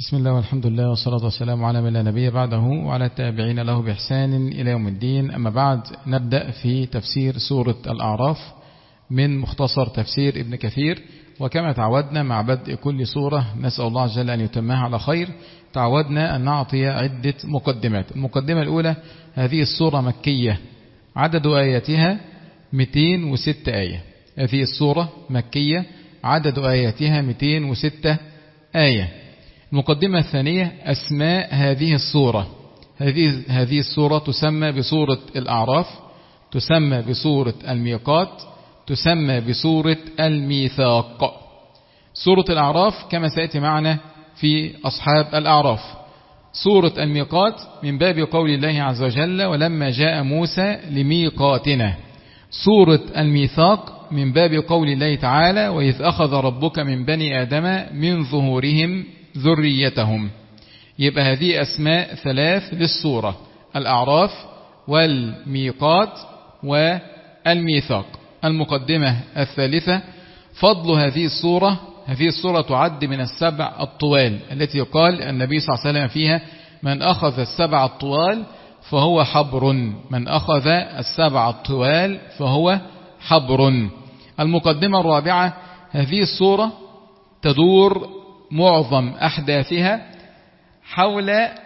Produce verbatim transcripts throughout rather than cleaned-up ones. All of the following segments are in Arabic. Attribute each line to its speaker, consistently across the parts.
Speaker 1: بسم الله والحمد لله والصلاة والسلام على من لا نبي بعده وعلى التابعين له بإحسان إلى يوم الدين. أما بعد، نبدأ في تفسير سورة الأعراف من مختصر تفسير ابن كثير. وكما تعودنا مع بدء كل سورة نسأل الله عز وجل أن يتمها على خير، تعودنا أن نعطي عدة مقدمات. المقدمة الأولى: هذه السورة مكية، عدد آياتها مئتين وستة آية. هذه السورة مكية، عدد آياتها مئتين وستة آية. المقدمة الثانية: أسماء هذه السورة. هذه هذه السورة تسمى بسورة الأعراف، تسمى بسورة الميقات، تسمى بسورة الميثاق. سورة الأعراف كما سيأتي معنا في أصحاب الأعراف. سورة الميقات من باب قول الله عز وجل: ولما جاء موسى لميقاتنا. سورة الميثاق من باب قول الله تعالى: وإذ أخذ ربك من بني آدم من ظهورهم ذريتهم. يبقى هذه أسماء ثلاث للسورة: الأعراف والميقات والميثاق. المقدمة الثالثة: فضل هذه السورة. هذه السورة تعد من السبع الطوال التي قال النبي صلى الله عليه وسلم فيها: من أخذ السبع الطوال فهو حبر. من أخذ السبع الطوال فهو حبر. المقدمة الرابعة: هذه السورة تدور معظم أحداثها حول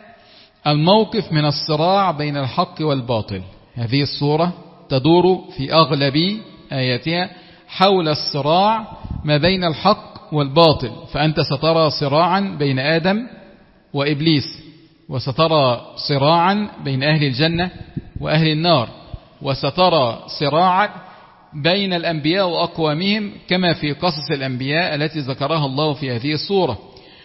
Speaker 1: الموقف من الصراع بين الحق والباطل. هذه السورة تدور في أغلب آياتها حول الصراع ما بين الحق والباطل. فأنت سترى صراعا بين آدم وإبليس، وسترى صراعا بين أهل الجنة وأهل النار، وسترى صراعا بين الأنبياء وأقوامهم كما في قصص الأنبياء التي ذكرها الله في هذه السورة.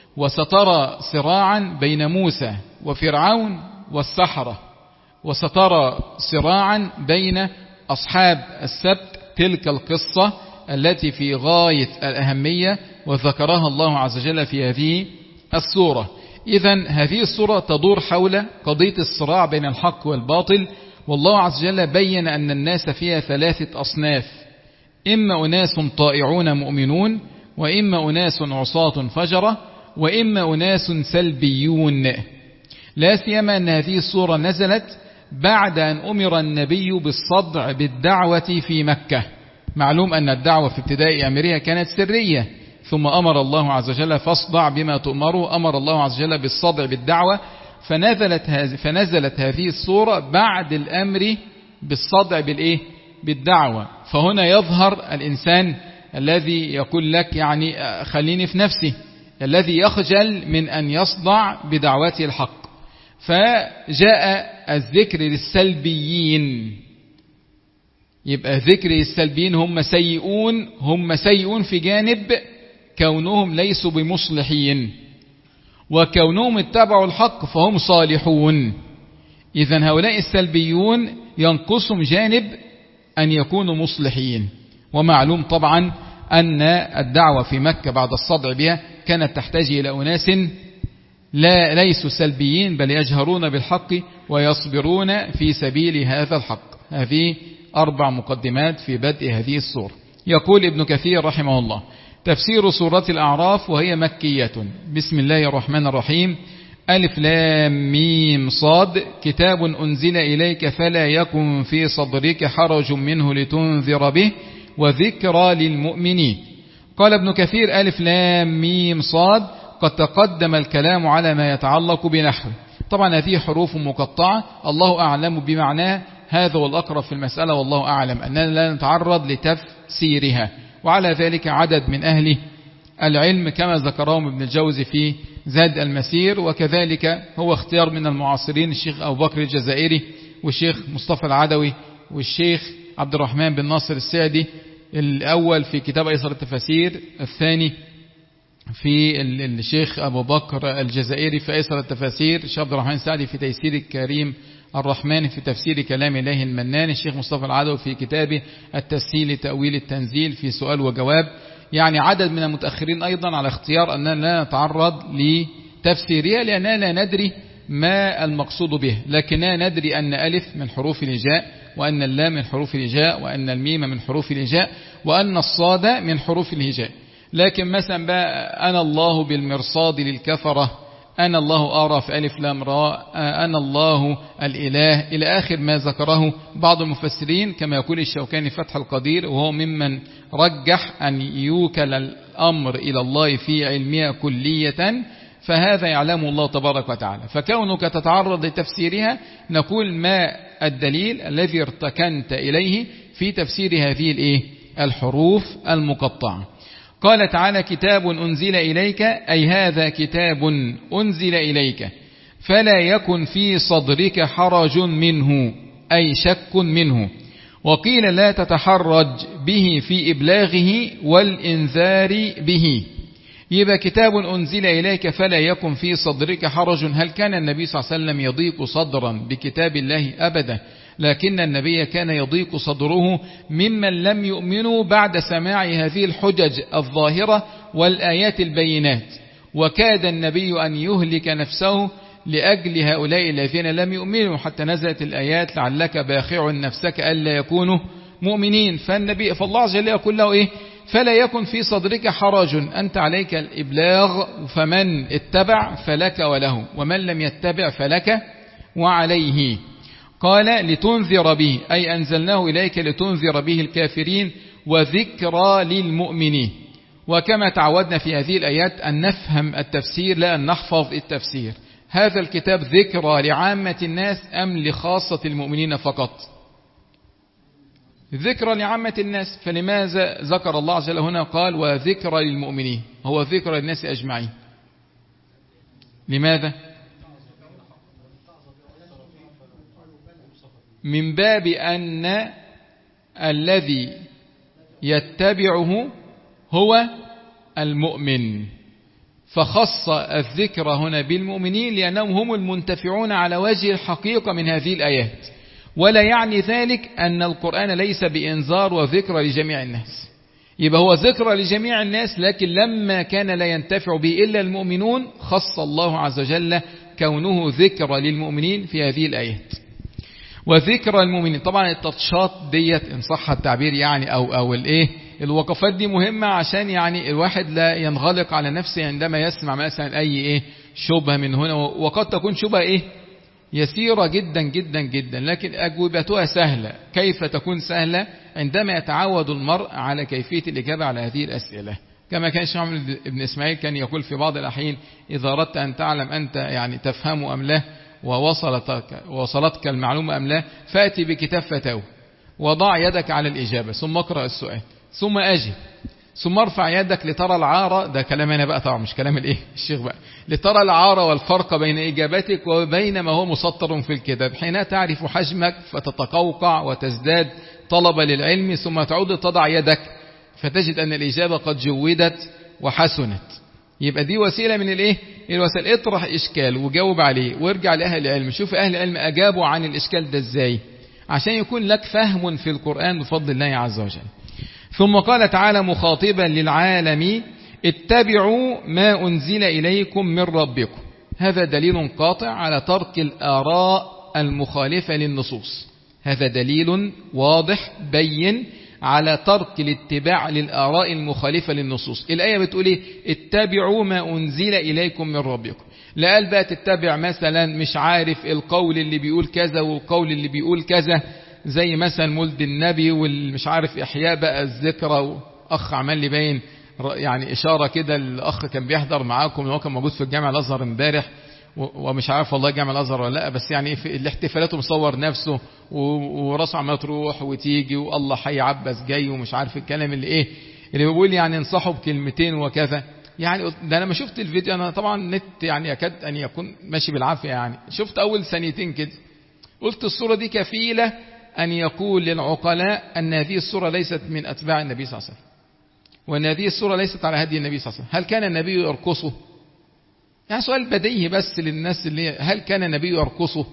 Speaker 1: وسترى صراعا بين موسى وفرعون والسحرة. وسترى صراعا بين أصحاب السبت، تلك القصة التي في غاية الأهمية وذكرها الله عز وجل في هذه السورة. إذن هذه السورة تدور حول قضية الصراع بين الحق والباطل. والله عز وجل بين أن الناس فيها ثلاثة أصناف: إما أناس طائعون مؤمنون، وإما أناس عصاة فجرة، وإما أناس سلبيون. لا سيما أن هذه السورة نزلت بعد أن أمر النبي بالصدع بالدعوة في مكة. معلوم أن الدعوة في ابتداء أمرها كانت سرية، ثم أمر الله عز وجل: فاصدع بما تؤمر. أمر الله عز وجل بالصدع بالدعوة، فنزلت هذه فنزلت هذه السورة بعد الأمر بالصدع بالإيه؟ بالدعوة. فهنا يظهر الإنسان الذي يقول لك يعني خليني في نفسي، الذي يخجل من أن يصدع بدعوته الحق. فجاء الذكر للسلبيين. يبقى ذكر السلبيين هم سيئون، هم سيئون في جانب كونهم ليسوا بمصلحين، وكونهم اتبعوا الحق فهم صالحون. إذن هؤلاء السلبيون ينقصهم جانب أن يكونوا مصلحين. ومعلوم طبعا أن الدعوة في مكة بعد الصدع بها كانت تحتاج إلى أناس لا ليسوا سلبيين، بل يجهرون بالحق ويصبرون في سبيل هذا الحق. هذه أربع مقدمات في بدء هذه السورة. يقول ابن كثير رحمه الله: تفسير سورة الأعراف وهي مكية. بسم الله الرحمن الرحيم. ألف لام ميم صاد. كتاب أنزل إليك فلا يكن في صدرك حرج منه لتنذر به وذكرى للمؤمنين. قال ابن كثير: ألف لام ميم صاد قد تقدم الكلام على ما يتعلق بنحو. طبعا هذه حروف مقطعة، الله أعلم بمعناه، هذا والأقرب في المسألة والله أعلم، أننا لا نتعرض لتفسيرها. وعلى ذلك عدد من أهل العلم كما ذكرهم ابن الجوزي في زاد المسير، وكذلك هو اختيار من المعاصرين الشيخ أبو بكر الجزائري والشيخ مصطفى العدوي والشيخ عبد الرحمن بن ناصر السعدي. الأول في كتاب أيسر التفاسير، الثاني في الشيخ أبو بكر الجزائري في أيسر التفاسير، الشيخ عبد الرحمن السعدي في تيسير الكريم الرحمن في تفسير كلام الله المنان، الشيخ مصطفى العدوي في كتابه التسهيل لتأويل التنزيل في سؤال وجواب. يعني عدد من المتأخرين أيضا على اختيار أننا لا نتعرض لتفسيرها، لأننا لا ندري ما المقصود به، لكننا ندري أن ألف من حروف الهجاء، وأن اللام من حروف الهجاء، وأن الميم من حروف الهجاء، وأن الصاد من حروف الهجاء. لكن مثلا بقى أنا الله بالمرصاد للكفرة أنا الله أرى في ألف لام راء، أنا الله الإله، إلى آخر ما ذكره بعض المفسرين كما يقول الشوكاني فتح القدير، وهو ممن رجح أن يوكل الأمر إلى الله في علمها كلية، فهذا يعلم الله تبارك وتعالى. فكونك تتعرض لتفسيرها نقول ما الدليل الذي ارتكنت إليه في تفسير هذه الإيه؟ الحروف المقطعة. قال تعالى كتاب أنزل إليك، أي هذا كتاب أنزل إليك فلا يكن في صدرك حرج منه، أي شك منه. وقيل لا تتحرج به في إبلاغه والإنذار به. يبقى كتاب أنزل إليك فلا يكن في صدرك حرج. هل كان النبي صلى الله عليه وسلم يضيق صدرا بكتاب الله؟ أبدا، لكن النبي كان يضيق صدره ممن لم يؤمنوا بعد سماع هذه الحجج الظاهرة والآيات البينات، وكاد النبي أن يهلك نفسه لأجل هؤلاء الذين لم يؤمنوا، حتى نزلت الآيات لعلك باخع نفسك ألا يكونوا مؤمنين. فالنبي فالله عز وجل يقول له إيه؟ فلا يكن في صدرك حرج، أنت عليك الإبلاغ، فمن اتبع فلك وله، ومن لم يتبع فلك وعليه. قال لتنذر به، أي أنزلناه إليك لتنذر به الكافرين وذكرى للمؤمنين. وكما تعودنا في هذه الآيات أن نفهم التفسير لا أن نحفظ التفسير. هذا الكتاب ذكرى لعامة الناس أم لخاصة المؤمنين فقط؟ ذكرى لعامة الناس. فلماذا ذكر الله عز وجل هنا قال وذكرى للمؤمنين؟ هو ذكرى للناس أجمعين. لماذا؟ من باب أن الذي يتبعه هو المؤمن، فخص الذكر هنا بالمؤمنين لأنهم هم المنتفعون على وجه الحقيقة من هذه الآيات. ولا يعني ذلك أن القرآن ليس بإنذار وذكر لجميع الناس، يبقى هو ذكر لجميع الناس، لكن لما كان لا ينتفع به إلا المؤمنون خص الله عز وجل كونه ذكر للمؤمنين في هذه الآيات. وذكر المؤمنين، طبعا التطشات ديت إن صح التعبير يعني أو أو الإيه الوقفات دي مهمة عشان يعني الواحد لا ينغلق على نفسه عندما يسمع مثلا أي إيه شبهة من هنا، وقد تكون شبهة إيه يسيرة جدا جدا جدا لكن أجوبتها سهلة. كيف تكون سهلة؟ عندما يتعود المرء على كيفية الإجابة على هذه الأسئلة. كما كان الشيخ محمد بن إسماعيل كان يقول في بعض الأحيان إذا أردت أن تعلم أنت يعني تفهم أم لا ووصلتك وصلتك المعلومة أم لا، فأتي بكتاب فتاوى وضع يدك على الإجابة ثم اقرأ السؤال ثم أجب ثم ارفع يدك لترى العارة. ده كلام أنا بقى طبعا مش كلام الإيه الشيخ بقى. لترى العارة والفرق بين إجابتك وبين ما هو مسطر في الكتاب، حين تعرف حجمك فتتقوقع وتزداد طلبا للعلم، ثم تعود تضع يدك فتجد أن الإجابة قد جودت وحسنت. يبقى دي وسيلة من الإيه الوسائل. اطرح إشكال وجاوب عليه وارجع لأهل العلم، شوف أهل العلم أجابوا عن الإشكال ده إزاي، عشان يكون لك فهم في القرآن بفضل الله عز وجل. ثم قال تعالى مخاطبا للعالم اتبعوا ما أنزل إليكم من ربكم. هذا دليل قاطع على ترك الآراء المخالفة للنصوص. هذا دليل واضح بين على ترك الاتباع للآراء المخالفة للنصوص. الآية بتقول ايه؟ اتبعوا ما أنزل إليكم من ربكم. لا قال بقى تتبع مثلا مش عارف القول اللي بيقول كذا والقول اللي بيقول كذا، زي مثلا مولد النبي والمش عارف إحياء بقى الذكرى. أخ عمل لي باين يعني إشارة كده، الأخ كان بيحضر معاكم وهو كان موجود في الجامع الأزهر امبارح، ومش عارف والله جامع الأزهر ولا لا، بس يعني في الاحتفالات مصور نفسه وراسه عمال تروح وتيجي والله حي عباس جاي ومش عارف الكلام اللي ايه اللي بيقول يعني انصحوا بكلمتين وكذا. يعني ده انا ما شفت الفيديو، انا طبعا نت يعني يكاد ان يكون ماشي بالعافية، يعني شفت اول ثانيتين كده قلت الصورة دي كفيلة ان يقول للعقلاء ان هذه الصورة ليست من اتباع النبي صلى الله عليه وسلم، وان هذه الصورة ليست على هدي النبي صلى الله عليه وسلم. هل كان النبي يرقصه؟ يعني سؤال بديهي بس للناس اللي هل كان النبي يرقصه؟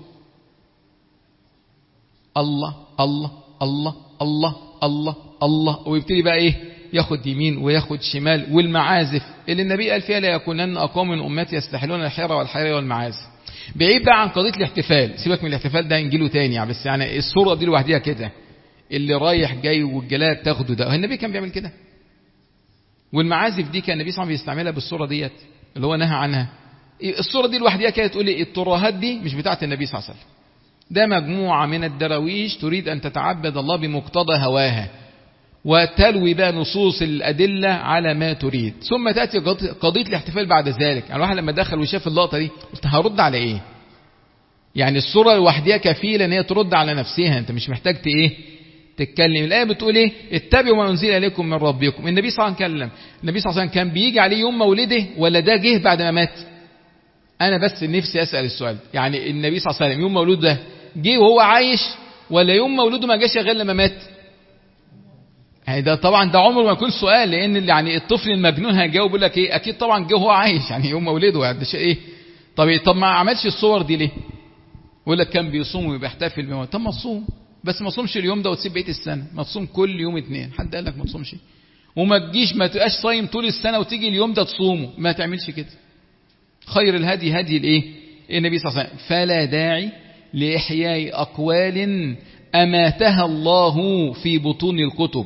Speaker 1: الله الله الله الله الله الله، ويبتدي بقى ايه ياخد يمين وياخد شمال. والمعازف اللي النبي قال فيها لا يكونن اقوام من امتي يستحلون الحيرة والحرير والمعازف. بعيد بقى عن قضية الاحتفال، سيبك من الاحتفال ده نجيله تاني يعني، بس يعني الصورة دي لوحديها كده اللي رايح جاي والجلاد تاخده ده، النبي كان بيعمل كده؟ والمعازف دي كان النبي صلى الله عليه وسلم بيستعملها بالصورة ديت اللي هو نهى عنها؟ الصورة دي لوحدها كده تقول لي الترهات دي مش بتاعت النبي صلى الله عليه وسلم، ده مجموعة من الدراويش تريد أن تتعبد الله بمقتضى هواها وتلوي بقى نصوص الأدلة على ما تريد، ثم تأتي قضية الاحتفال بعد ذلك. يعني الواحد لما دخل وشاف اللقطة دي قلت هرد على إيه؟ يعني الصورة لوحدها كفيلة أن هي ترد على نفسها، أنت مش محتاج إيه تتكلم. الآية بتقول إيه؟ اتبعوا ما أنزل إليكم من ربكم. النبي صلى الله عليه وسلم النبي صلى الله عليه وسلم كان بيجي عليه يوم مولده ولا ده جه بعد ما مات؟ أنا بس نفسي أسأل السؤال، يعني النبي صلى الله عليه وسلم يوم مولوده ده جه وهو عايش ولا يوم مولوده ما جاش غير لما مات؟ يعني ده طبعا ده عمره ما يكون سؤال، لأن يعني الطفل المجنون هيجاوب يقول لك إيه؟ أكيد طبعا جه وهو عايش، يعني يوم مولده يعني ده شيء إيه؟ طب طب ما عملش الصور دي ليه؟ يقول لك كان بيصوم وبيحتفل بيوم. طب ما تصوم، بس ما تصومش اليوم ده وتسيب بقيه السنه، ما تصوم كل يوم اثنين. حد قال لك ما تصومش؟ وما تجيش ما تبقاش صايم طول السنه وتيجي اليوم ده تصومه، ما تعملش كده. خير الهدي هدي الايه؟ النبي صلى الله عليه وسلم. فلا داعي لاحياء اقوال اماتها الله في بطون الكتب.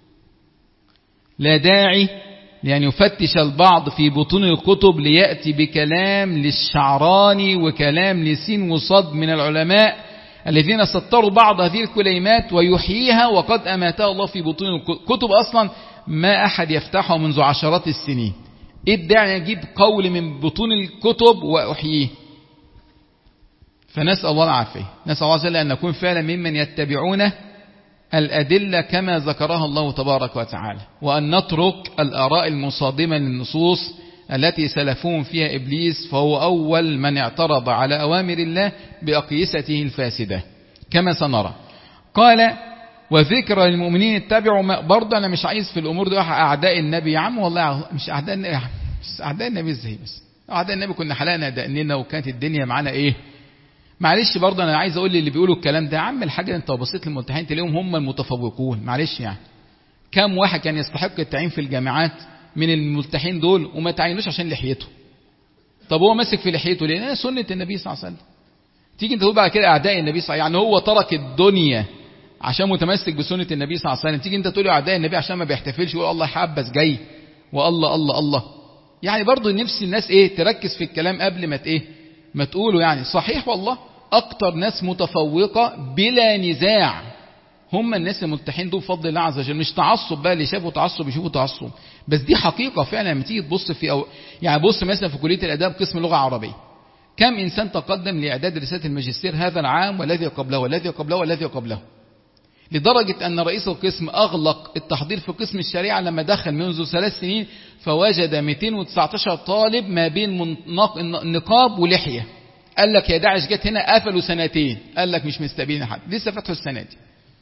Speaker 1: لا داعي لأن يفتش البعض في بطون الكتب ليأتي بكلام للشعراني وكلام لسين وصد من العلماء الذين سطروا بعض هذه الكلمات ويحييها وقد أماتها الله في بطون الكتب. أصلا ما أحد يفتحه منذ عشرات السنين. إيه الداعي يجيب قول من بطون الكتب وأحييه؟ فنسأل الله العافية، نسأل الله عز وجل أن نكون فعلا ممن يتبعون الأدلة كما ذكرها الله تبارك وتعالى، وأن نترك الآراء المصادمة للنصوص التي سلفون فيها إبليس، فهو أول من اعترض على أوامر الله بأقيسته الفاسدة كما سنرى. قال وذكر للمؤمنين اتبعوا. برضه أنا مش عايز في الأمور دي أعداء النبي يا عم، والله مش أعداء النبي يا عم، بس أعداء النبي إزاي؟ بس أعداء النبي كنا حلقنا دقننا وكانت الدنيا معانا إيه. معلش برضه انا عايز اقول اللي بيقولوا الكلام ده، يا عم الحاجه انت بصيت للملتحين تلاقيهم هم المتفوقون. معلش يعني كم واحد كان يستحق التعيين في الجامعات من الملتحين دول وما تعينوش عشان لحيته؟ طب هو ماسك في لحيته ليه؟ لأن سنه النبي صلى الله عليه وسلم. تيجي انت تقول بعد كده اعداء النبي صلى الله عليه وسلم، يعني هو ترك الدنيا عشان متمسك بسنه النبي صلى الله عليه وسلم. تيجي انت تقول اعداء النبي عشان ما بيحتفلش ويقول الله حبس جاي والله الله الله. يعني برضه نفس الناس ايه تركز في الكلام قبل ما ايه ما تقوله. يعني صحيح والله أكتر ناس متفوقة بلا نزاع هم الناس الملتحين دول بفضل الله عز وجل. مش تعصب بقى، اللي شافوا تعصب يشوفوا تعصب، بس دي حقيقة فعلا. لما تيجي تبص في أو يعني بص مثلا في كلية الآداب قسم لغة عربية، كم إنسان تقدم لإعداد رسالة الماجستير هذا العام والذي قبله والذي قبله والذي قبله، لدرجة أن رئيس القسم أغلق التحضير في قسم الشريعة لما دخل منذ ثلاث سنين فوجد مئتين وتسعة عشر طالب ما بين نقاب ولحية. قال لك يا داعش جت هنا قفلوا سنتين، قال لك مش مستقبلين حد، لسه فتحوا السنة دي.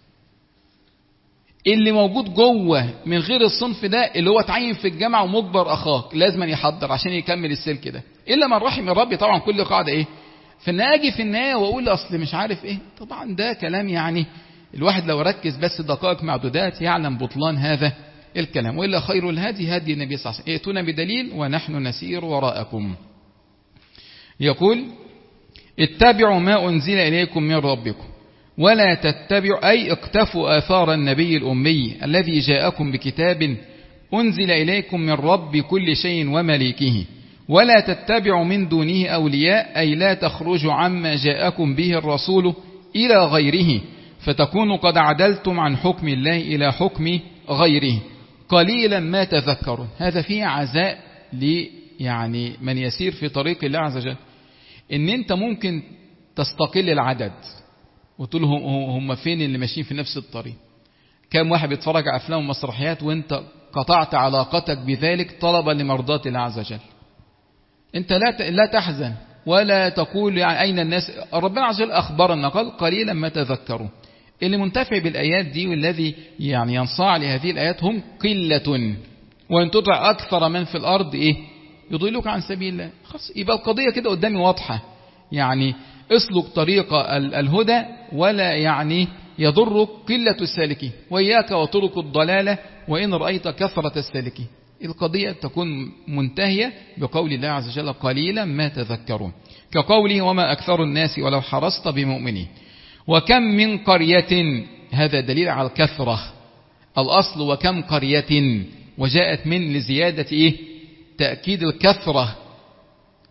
Speaker 1: اللي موجود جوه من غير الصنف ده اللي هو اتعين في الجامعة ومجبر أخاك لازم يحضر عشان يكمل السلك ده، إلا من رحم ربي طبعا. كل قاعدة إيه فإن أجي في النهاية وأقول أصل مش عارف إيه، طبعا ده كلام يعني الواحد لو ركز بس دقائق معدودات يعلم بطلان هذا الكلام. وإلا خير الهدي هدي النبي صلى الله عليه وسلم، ائتونا بدليل ونحن نسير وراءكم. يقول اتبعوا ما أنزل إليكم من ربكم ولا تتبعوا، أي اقتفوا آثار النبي الأمي الذي جاءكم بكتاب أنزل إليكم من رب كل شيء ومليكه، ولا تتبعوا من دونه أولياء، أي لا تخرجوا عما جاءكم به الرسول إلى غيره فتكونوا قد عدلتم عن حكم الله إلى حكم غيره، قليلا ما تذكرون. هذا فيه عزاء لي يعني من يسير في طريق الله عز وجل، ان انت ممكن تستقل العدد وتقول هم فين اللي ماشيين في نفس الطريق. كم واحد بيتفرج على افلام ومسرحيات وانت قطعت علاقتك بذلك طلبا لمرضاة الله عز وجل. انت لا لا تحزن ولا تقول يعني اين الناس. ربنا عز وجل اخبرنا قال قليلا ما تذكرون. اللي منتفع بالايات دي والذي يعني ينصاع لهذه الايات هم قلة، وان تطع اكثر من في الارض ايه يضلوك عن سبيل الله. خلاص يبقى القضية كده قدامي واضحة، يعني اسلك طريق الهدى ولا يعني يضرك قلة السالكين، وإياك وطرق الضلالة وإن رأيت كثرة السالكين. القضية تكون منتهية بقول الله عز وجل قليلا ما تذكرون، كقوله وما أكثر الناس ولو حرصت بمؤمنين. وكم من قرية، هذا دليل على الكثرة. الأصل وكم قرية، وجاءت من لزيادة إيه تأكيد الكثرة.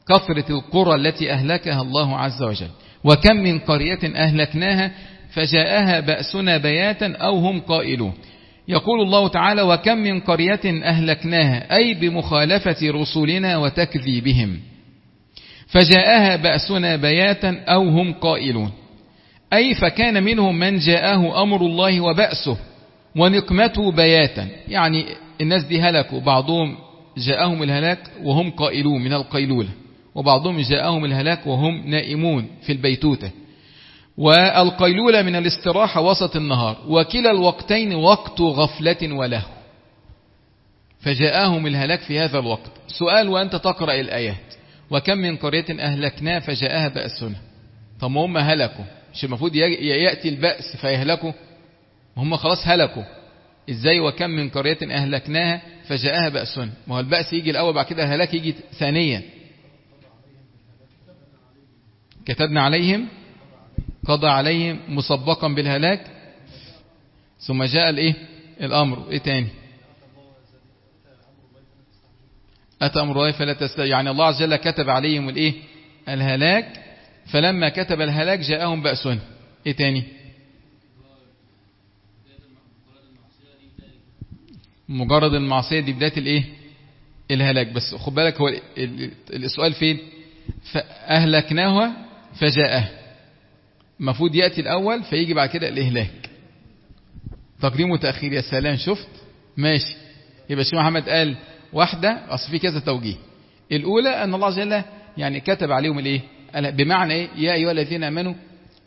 Speaker 1: كثرة القرى التي أهلكها الله عز وجل. وكم من قرية أهلكناها فجاءها بأسنا بياتا أو هم قائلون. يقول الله تعالى وكم من قرية أهلكناها أي بمخالفة رسلنا وتكذيبهم فجاءها بأسنا بياتا أو هم قائلون، أي فكان منهم من جاءه أمر الله وبأسه ونقمته بياتا، يعني الناس دي هلكوا، بعضهم جاءهم الهلاك وهم قائلون من القيلولة، وبعضهم جاءهم الهلاك وهم نائمون في البيتوتة، والقيلولة من الاستراحة وسط النهار، وكلا الوقتين وقت غفلة وله، فجاءهم الهلاك في هذا الوقت. سؤال وأنت تقرأ الآيات وكم من قرية أهلكناها فجاءها بأسنا، طب هم هلكوا، مش المفروض يأتي البأس فيهلكوا؟ هم خلاص هلكوا، ازاي وكم من قرية أهلكناها فجاءها بأسنا؟ ما هو البأس يجي الأول بعد كده الهلاك يجي ثانيا. كتبنا عليهم قضى عليهم مسبقا بالهلاك ثم جاء الايه الأمر. ايه تاني؟ أتى أمر الله فلا تستعجلوا، يعني الله عز وجل كتب عليهم الايه الهلاك، فلما كتب الهلاك جاءهم بأسنا. ايه تاني؟ مجرد المعصية دي بداية الايه الهلاك. بس خد بالك هو السؤال فين؟ فأهلكناه فجاءه، المفروض يأتي الأول فيجي بعد كده الإهلاك، تقديم وتأخير. يا سلام، شفت؟ ماشي. يبقى الشيخ محمد قال واحدة، أصل في كذا توجيه. الأولى أن الله عز وجل يعني كتب عليهم الايه بمعنى ايه يا أيها الذين آمنوا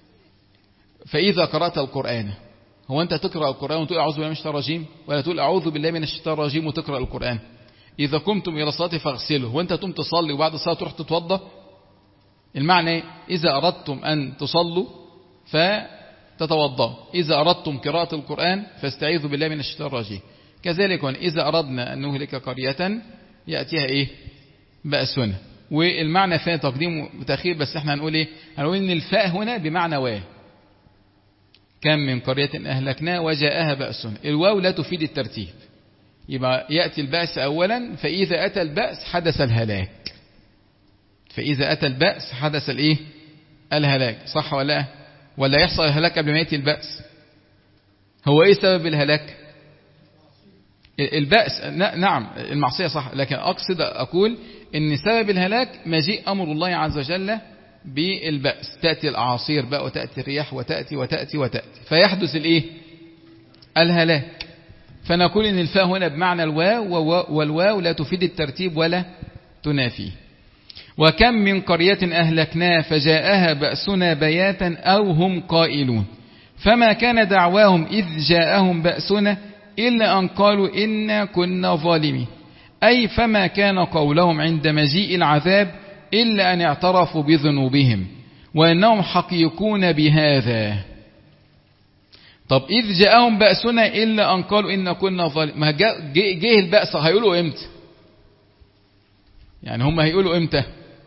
Speaker 1: فإذا قرأت القرآن. هو أنت تقرأ القرآن وتقول أعوذ بالله من الشيطان الرجيم، ولا تقول أعوذ بالله من الشيطان الرجيم وتقرأ القرآن؟ إذا قمتم إلى الصلاة فاغسلوا، وأنت تقوم تصلي وبعد الصلاة تروح تتوضى؟ المعنى إيه؟ إذا أردتم أن تصلوا فتتوضأ، إذا أردتم قراءة القرآن فاستعيذوا بالله من الشيطان الرجيم. كذلك إذا أردنا أن نهلك قرية يأتيها إيه بأسنا. والمعنى فيها تقديم وتأخير، بس احنا هنقول إيه؟ هنقول إن الفاء هنا بمعنى واو، كم من قرية أهلكناها وجاءها بأسنا. الواو لا تفيد الترتيب، يبقى يأتي البأس أولا، فإذا أتى البأس حدث الهلاك، فإذا أتى البأس حدث الإيه الهلاك، صح ولا ولا يحصل الهلاك قبل ما يأتي البأس؟ هو إيه سبب الهلاك؟ البأس، نعم المعصية صح، لكن أقصد أقول إن سبب الهلاك مجيء أمر الله عز وجل بالبأس، تأتي الأعاصير بقى وتأتي الرياح وتأتي وتأتي وتأتي فيحدث الإيه الهلاك. فنقول إن الفاء هنا بمعنى الواو، والواو لا تفيد الترتيب ولا تنافيه. وكم من قرية أهلكناها فجاءها بأسنا بياتا أو هم قائلون فما كان دعواهم إذ جاءهم بأسنا إلا أن قالوا إنا كنا ظالمين، أي فما كان قولهم عند مجيء العذاب إلا أن اعترفوا بذنوبهم وأنهم حقيقون بهذا. طب إذ جاءهم بأسنا إلا أن قالوا إنا كنا ظالمين، ما جه البأس هيقولوا إمتى؟ يعني هم هيقولوا إمتى؟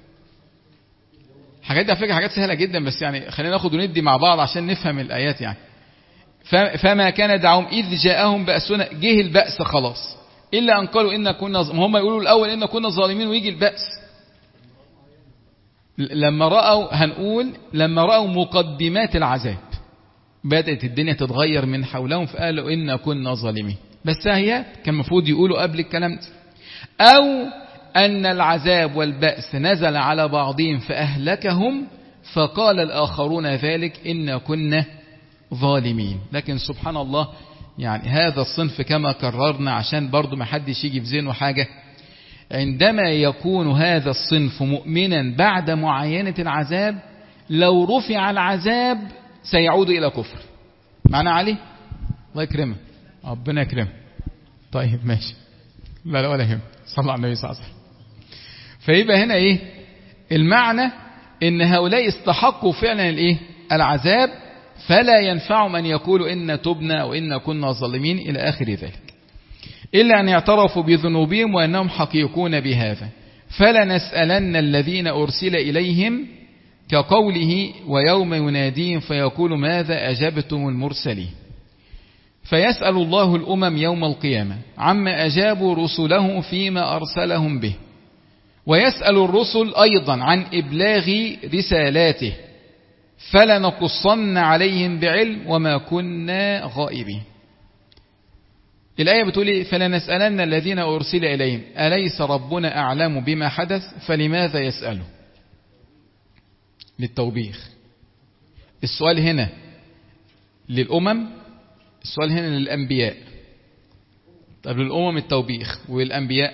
Speaker 1: حاجات دي على فكرة حاجات سهلة جدا، بس يعني خلينا ناخد وندي مع بعض عشان نفهم الآيات. يعني فما كان دعوهم إذ جاءهم بأسنا، جه البأس خلاص، إلا أن قالوا إنا كنا ظالمين. هم يقولوا الأول إنا كنا ظالمين ويجي البأس. لما رأوا، هنقول لما رأوا مقدمات العذاب بدأت الدنيا تتغير من حولهم فقالوا إنا كنا ظالمين. بس هي كان المفروض يقولوا قبل الكلام ده، أو أن العذاب والبأس نزل على بعضهم فأهلكهم فقال الآخرون ذلك إنا كنا ظالمين. لكن سبحان الله، يعني هذا الصنف كما كررنا عشان برضو ما حدش يجي في ذهنه حاجة، عندما يكون هذا الصنف مؤمنا بعد معاينة العذاب لو رفع العذاب سيعود إلى كفر. معنا علي؟ الله يكرمه، ربنا يكرمه. طيب ماشي، لا لا ولا هم، صلى على النبي صلى الله عليه وسلم. فيبقى هنا ايه المعنى؟ ان هؤلاء استحقوا فعلا الايه العذاب، فلا ينفع من يقول إن تبنا وإن كنا ظالمين إلى آخر ذلك، إلا أن يعترفوا بذنوبهم وأنهم حقيقون بهذا. فلنسألن الذين أرسل إليهم كقوله ويوم يناديهم فيقول ماذا أجبتم المرسلين. فيسأل الله الأمم يوم القيامة عما أجابوا رسله فيما أرسلهم به، ويسأل الرسل أيضا عن إبلاغ رسالاته فلنقصن عليهم بعلم وما كنا غائبين. الآية بتقول إيه؟ فلنسألن الذين أرسل إليهم أليس ربنا أعلم بما حدث فلماذا يسأله؟ للتوبيخ. السؤال هنا للأمم، السؤال هنا للأنبياء. طب للأمم التوبيخ والأنبياء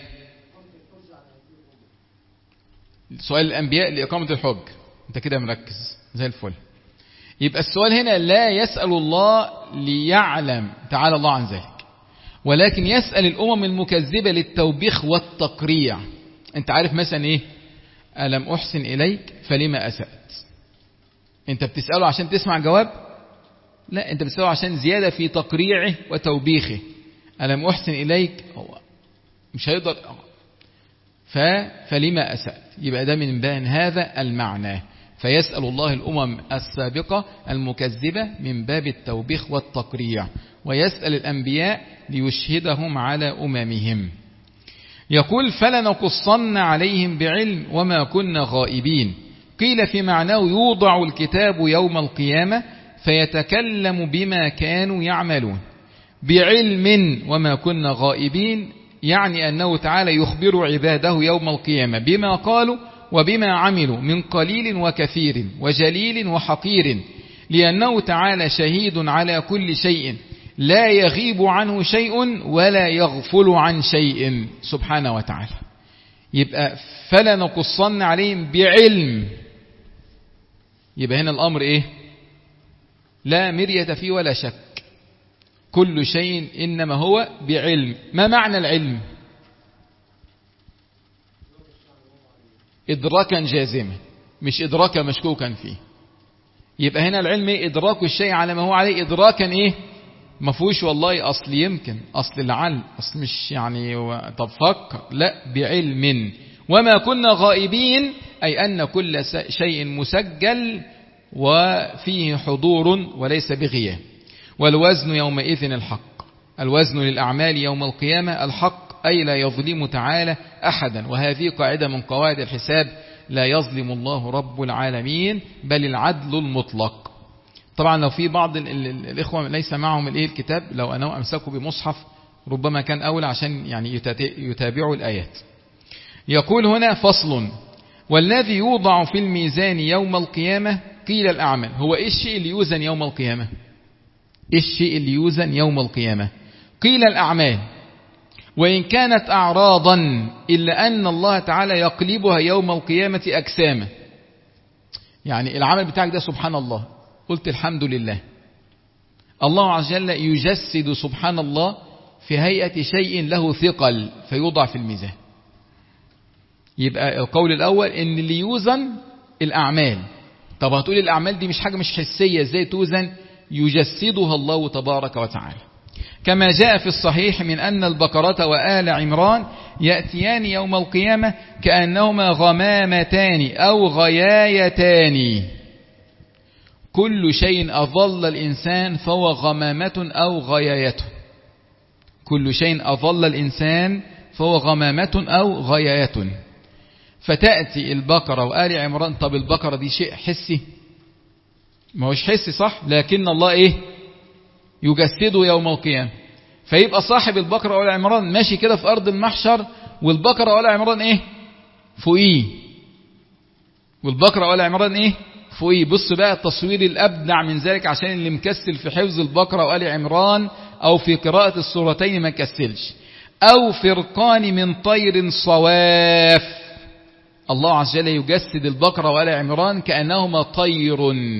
Speaker 1: سؤال الأنبياء لإقامة الحج. أنت كده مركز زي الفل. يبقى السؤال هنا لا يسأل الله ليعلم تعالى الله عن ذلك، ولكن يسأل الأمم المكذبة للتوبيخ والتقريع. أنت عارف مثلا إيه؟ ألم أحسن إليك فلما أسأت. أنت بتسأله عشان تسمع جواب؟ لا، أنت بتسأله عشان زيادة في تقريعه وتوبيخه. ألم أحسن إليك هو مش هيقدر ف... فلما أسأت. يبقى ده من بين هذا المعنى. فيسأل الله الأمم السابقة المكذبة من باب التوبيخ والتقريع، ويسأل الأنبياء ليشهدهم على أممهم. يقول فلنقصن عليهم بعلم وما كنا غائبين. قيل في معناه يوضع الكتاب يوم القيامة فيتكلم بما كانوا يعملون. بعلم وما كنا غائبين يعني أنه تعالى يخبر عباده يوم القيامة بما قالوا وبما عملوا من قليل وكثير وجليل وحقير، لأنه تعالى شهيد على كل شيء لا يغيب عنه شيء ولا يغفل عن شيء سبحانه وتعالى. يبقى فلنقصن عليهم بعلم. يبقى هنا الأمر إيه؟ لا مرية فيه ولا شك، كل شيء إنما هو بعلم. ما معنى العلم؟ إدراكا جازما، مش إدراكا مشكوكا فيه. يبقى هنا العلم إيه؟ إدراك الشيء على ما هو عليه إدراكا إيه؟ ما فيهوش والله أصل يمكن أصل لعل أصل مش يعني طب فكر، لا، بعلم. وما كنا غائبين أي أن كل شيء مسجل وفيه حضور وليس بغياب. والوزن يومئذ الحق، الوزن للأعمال يوم القيامة الحق، أي لا يظلم تعالى أحدا. وهذه قاعدة من قواعد الحساب، لا يظلم الله رب العالمين بل العدل المطلق. طبعا لو في بعض الإخوة ليس معهم الإيه الكتاب، لو أنه أمسكوا بمصحف ربما كان أولى عشان يعني يتابعوا الآيات. يقول هنا فصل: والذي يوضع في الميزان يوم القيامة قيل الأعمال. هو إيه الشيء اللي يوزن يوم القيامة؟ إيه الشيء اللي يوزن يوم القيامة؟ قيل الأعمال، وإن كانت أعراضا إلا أن الله تعالى يقلبها يوم القيامة أجساما. يعني العمل بتاعك ده سبحان الله، قلت الحمد لله، الله عز وجل يجسد سبحان الله في هيئة شيء له ثقل فيوضع في الميزان. يبقى القول الأول إن اللي يوزن الأعمال. طب هتقول الأعمال دي مش حاجة مش حسية، ازاي توزن؟ يجسدها الله تبارك وتعالى، كما جاء في الصحيح من أن البقرة وآل عمران يأتيان يوم القيامة كأنهما غمامتان أو غيايتان. كل شيء أظل الإنسان فهو غمامة أو غياية. كل شيء أظل الإنسان فهو غمامة أو غياية. فتأتي البقرة وآل عمران. طب البقرة دي شيء حسي؟ ما هوش حسي صح، لكن الله إيه؟ يجسده يوم القيامة. فيبقى صاحب البقرة وآل عمران ماشي كده في أرض المحشر، والبقرة وآل عمران إيه؟ فوقيه. والبقرة وآل عمران إيه؟ فوقيه. بص بقى التصوير الأبدع من ذلك عشان اللي مكسل في حفظ البقرة وآل عمران أو في قراءة السورتين ما كسلش. أو فرقان من طير صواف. الله عز وجل يجسد البقرة وآل عمران كأنهما طير،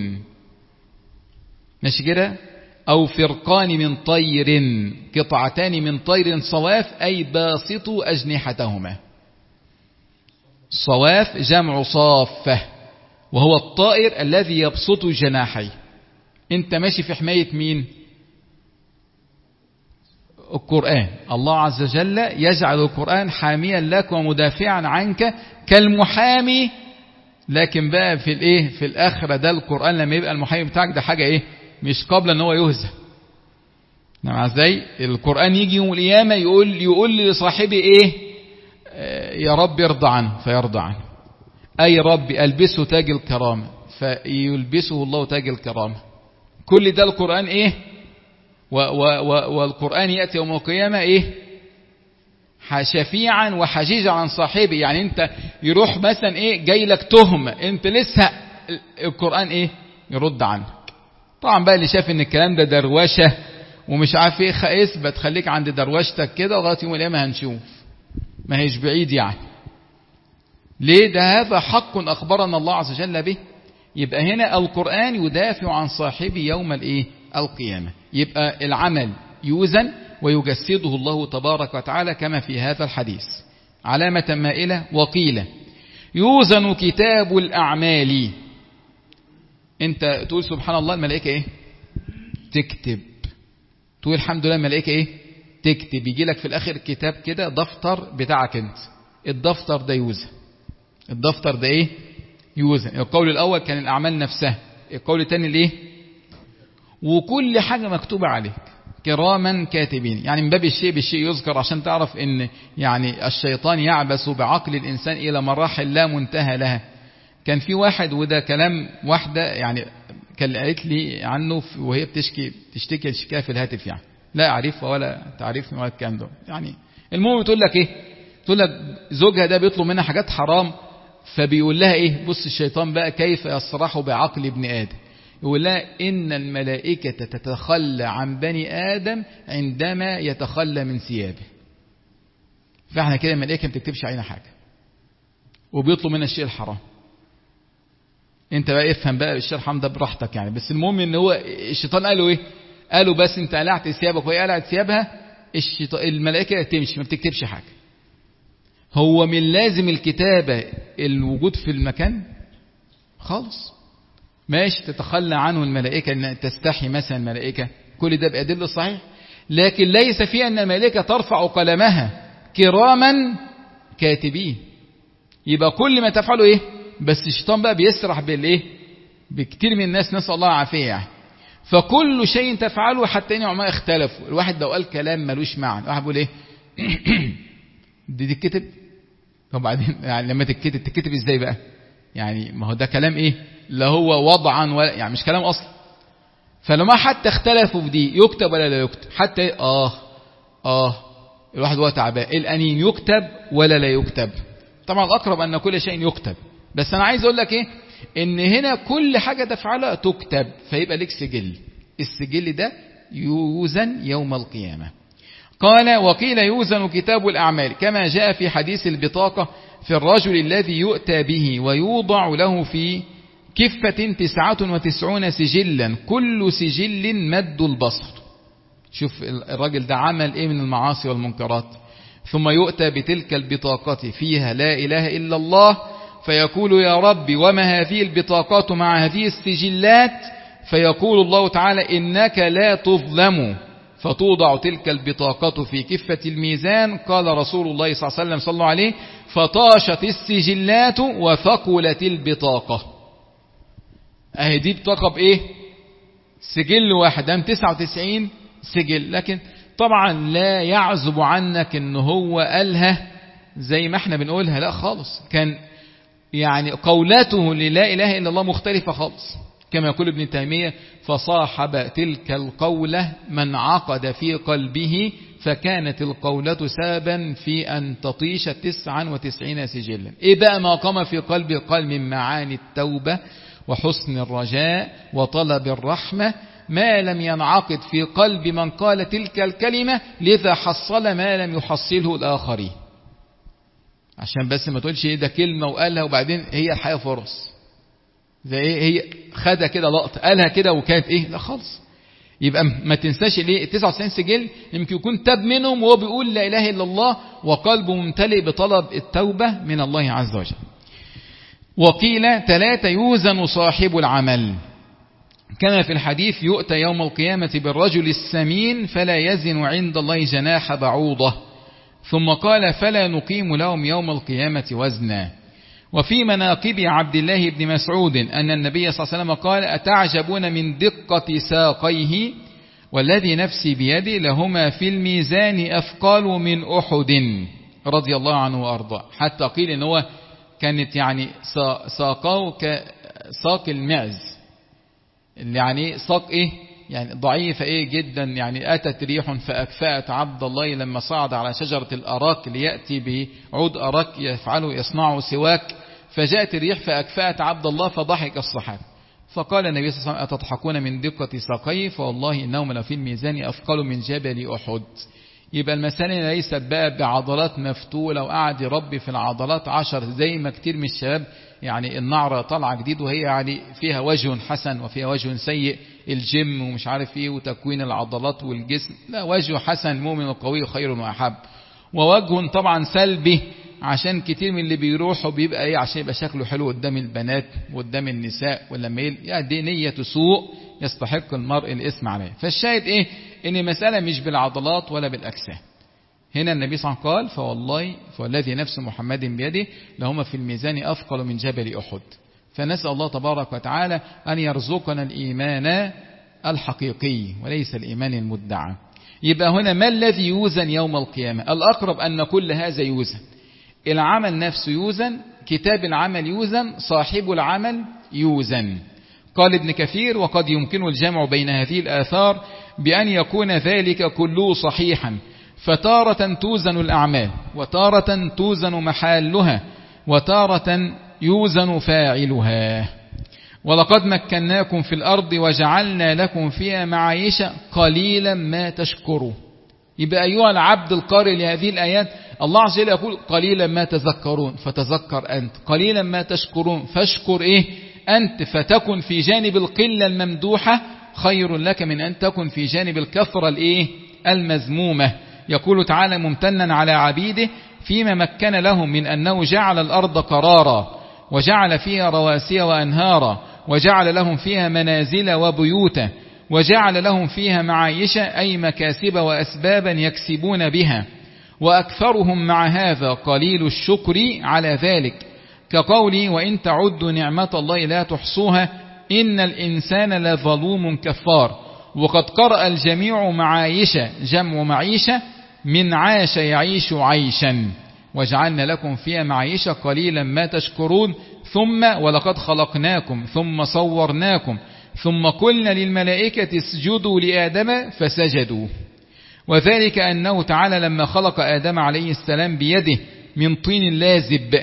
Speaker 1: ماشي كده؟ أو فرقان من طير، قطعتان من طير صواف أي باسطوا أجنحتهما. صواف جمع صافة، وهو الطائر الذي يبسط جناحيه. انت ماشي في حماية مين؟ القرآن. الله عز وجل يجعل القرآن حاميا لك ومدافعا عنك كالمحامي. لكن بقى في الايه في الاخره ده القرآن لما يبقى المحامي بتاعك ده حاجة ايه؟ مش قابله ان هو يهزم. نعم ازاي؟ القرآن يجي يوم القيامة يقول يقول لصاحبه ايه؟ يا رب يرضى عنه فيرضى عنه، أي رب ألبسه تاج الكرامة فيلبسه الله تاج الكرامة. كل ده القرآن إيه؟ و و و والقرآن يأتي يوم القيامة إيه؟ شفيعا وحجيجا عن صاحبه. يعني أنت يروح مثلا إيه جاي لك تهمة أنت لسه القرآن إيه؟ يرد عنك. طبعا بقى اللي شاف إن الكلام ده دروشة ومش عارف إيه اثبت خليك عند دروشتك كده لغاية يوم القيامة هنشوف، ما هيش بعيد يعني. ليه؟ ده هذا حق أخبرنا الله عز وجل به. يبقى هنا القرآن يدافع عن صاحبه يوم الإيه؟ القيامة. يبقى العمل يوزن ويجسده الله تبارك وتعالى كما في هذا الحديث. علامة مائلة وقيل يوزن كتاب الأعمال. انت تقول سبحان الله الملائكة ايه؟ تكتب. تقول الحمد لله الملائكة ايه؟ تكتب. يجي لك في الاخر كتاب كده دفتر بتاعك انت، الدفتر ده يوزن. الدفتر ده ايه؟ يوزن. القول الاول كان الاعمال نفسها، القول الثاني الايه؟ وكل حاجة مكتوبة عليك كراما كاتبين. يعني من باب الشيء بالشيء يذكر عشان تعرف ان يعني الشيطان يعبث بعقل الانسان الى مراحل لا منتهى لها. كان في واحد، وده كلام واحدة يعني كان قالت لي عنه وهي بتشكي تشتكي الشكاية في الهاتف، يعني لا أعرفها ولا تعرفني ولا الكلام ده. يعني المهم تقول لك إيه؟ تقول لك زوجها ده بيطلب منها حاجات حرام، فبيقول لها إيه؟ بص الشيطان بقى كيف يصرح بعقل ابن آدم. يقول لها إن الملائكة تتخلى عن بني آدم عندما يتخلى من ثيابه. فإحنا كده الملائكة ما بتكتبش علينا حاجة وبيطلب منها الشيء الحرام. انت بقى افهم بقى الشيء الحرام ده براحتك يعني. بس المهم ان هو الشيطان قالوا ايه؟ قالوا بس انت قلعت ثيابك وهي قلعت ثيابها، الشيطان الملائكة تمشي ما بتكتبش حاجة. هو من لازم الكتابة الوجود في المكان خالص. ماشي تتخلى عنه الملائكة ان تستحي مثلا الملائكة، كل ده بأدلة صحيح، لكن ليس فيه ان الملائكة ترفع قلمها كراما كاتبين. يبقى كل ما تفعله ايه؟ بس الشيطان بقى بيسرح بالايه؟ بكتير من الناس نسأل الله العافية يعني. فكل شيء تفعله حتى ان علماء اختلفوا. الواحد لو قال كلام ملوش معنى، واحد بيقول ايه؟ دي تتكتب؟ طب بعدين يعني لما تتكتب تتكتب ازاي بقى؟ يعني ما هو ده كلام ايه؟ لا هو وضعا ولا يعني مش كلام اصلا. فلما حتى اختلفوا في دي يكتب ولا لا يكتب؟ حتى ايه؟ اه اه الواحد هو تعبان الانين يكتب ولا لا يكتب؟ طبعا الاقرب ان كل شيء يكتب، بس انا عايز اقول لك ايه؟ ان هنا كل حاجة تفعلها تكتب، فيبقى لك سجل. السجل ده يوزن يوم القيامة. قال وقيل يوزن كتاب الأعمال كما جاء في حديث البطاقة في الرجل الذي يؤتى به ويوضع له في كفة تسعة وتسعون سجلا كل سجل مد البصر. شوف الرجل ده عمل ايه من المعاصي والمنكرات. ثم يؤتى بتلك البطاقة فيها لا إله إلا الله، فيقول يا رب وما هذه البطاقات مع هذه السجلات؟ فيقول الله تعالى إنك لا تظلم، فتوضع تلك البطاقة في كفة الميزان. قال رسول الله صلى الله عليه وسلم صلى عليه فطاشت السجلات وثقلت البطاقة. اهي دي بطاقة بايه؟ سجل واحد، ام تسعة وتسعين سجل. لكن طبعا لا يعزب عنك ان هو قالها زي ما احنا بنقولها، لا خالص. كان يعني قولته للا إله إلا الله مختلفة خالص. كما يقول ابن تيمية فصاحب تلك القولة من عقد في قلبه فكانت القولة سببا في أن تطيش تسعا وتسعين سجلا. إيه بقى ما قام في قلب القلب من معاني التوبة وحسن الرجاء وطلب الرحمة ما لم ينعقد في قلب من قال تلك الكلمة، لذا حصل ما لم يحصله الآخرين. عشان بس ما تقولش ايه ده كلمة وقالها وبعدين هي الحياة فرص زي ايه، هي خدها كده لقطة قالها كده وكانت ايه، لا خالص. يبقى ما تنساش ليه تسعة وتسعين سجل يمكن يكون تاب منهم وهو بيقول لا إله إلا الله وقلبه ممتلئ بطلب التوبة من الله عز وجل. وقيل ثلاثة يوزن صاحب العمل كما في الحديث يؤتى يوم القيامة بالرجل السمين فلا يزن عند الله جناح بعوضة. ثم قال فلا نقيم لهم يوم القيامة وزنا. وفي مناقب عبد الله بن مسعود أن النبي صلى الله عليه وسلم قال أتعجبون من دقة ساقيه والذي نفسي بيده لهما في الميزان أثقال من أحد. رضي الله عنه وأرضاه، حتى قيل إن هو كانت يعني ساقاه كساق المعز، اللي يعني ساق إيه يعني ضعيفة إيه جدا. يعني أتت ريح فأكفأت عبد الله لما صعد على شجرة الأراك ليأتي بعود أراك يفعله يصنعه سواك، فجاءت الريح فأكفأت عبد الله فضحك الصحابة، فقال النبي صلى الله عليه وسلم أتضحكون من دقة ساقيه فوالله إنهم لفي الميزان أثقل من جبل أحد. يبقى المسألة ليست بقى بعضلات مفتولة وقعد يربي في العضلات عشر زي ما كتير من الشباب، يعني النعرة طالعة جديد وهي يعني فيها وجه حسن وفيها وجه سيء، الجيم ومش عارف ايه وتكوين العضلات والجسم. لا، وجه حسن مؤمن القوي خير وأحب، ووجه طبعا سلبي عشان كتير من اللي بيروحوا بيبقى ايه عشان يبقى شكله حلو قدام البنات وقدام النساء، ولما يعني دي نية سوء يستحق المرء الاسم عليه. فالشاهد ايه ان المسألة مش بالعضلات ولا بالأجسام. هنا النبي صلى الله عليه وسلم قال فوالله فوالذي نفس محمد بيده لهما في الميزان أثقل من جبل أحد. فنسأل الله تبارك وتعالى أن يرزقنا الإيمان الحقيقي وليس الإيمان المدعى. يبقى هنا ما الذي يوزن يوم القيامة؟ الأقرب أن كل هذا يوزن، العمل نفسه يوزن، كتاب العمل يوزن، صاحب العمل يوزن. قال ابن كثير وقد يمكن الجمع بين هذه الآثار بأن يكون ذلك كله صحيحا، فتارة توزن الأعمال وتارة توزن محالها وتارة يوزن فاعلها. ولقد مكناكم في الأرض وجعلنا لكم فيها معايش قليلا ما تشكروا. يبقى أيها العبد القارئ لهذه الآيات الله عز وجل يقول قليلا ما تذكرون، فتذكر أنت، قليلا ما تشكرون فاشكر إيه أنت، فتكن في جانب القلة الممدوحة خير لك من أن تكن في جانب الكثرة الإيه المذمومة. يقول تعالى ممتنا على عبيده فيما مكن لهم من أنه جعل الأرض قرارا وجعل فيها رواسي وأنهارا وجعل لهم فيها منازل وبيوتا وجعل لهم فيها معايش أي مكاسب وأسبابا يكسبون بها، وأكثرهم مع هذا قليل الشكر على ذلك، كقولي وإن تعدوا نعمة الله لا تحصوها إن الإنسان لظلوم كفار. وقد قرأ الجميع معايش جمع معيشة من عاش يعيش عيشا، وجعلنا لكم فيها معيشة قليلا ما تشكرون. ثم ولقد خلقناكم ثم صورناكم ثم قلنا للملائكة اسجدوا لآدم فسجدوا. وذلك أنه تعالى لما خلق آدم عليه السلام بيده من طين لازب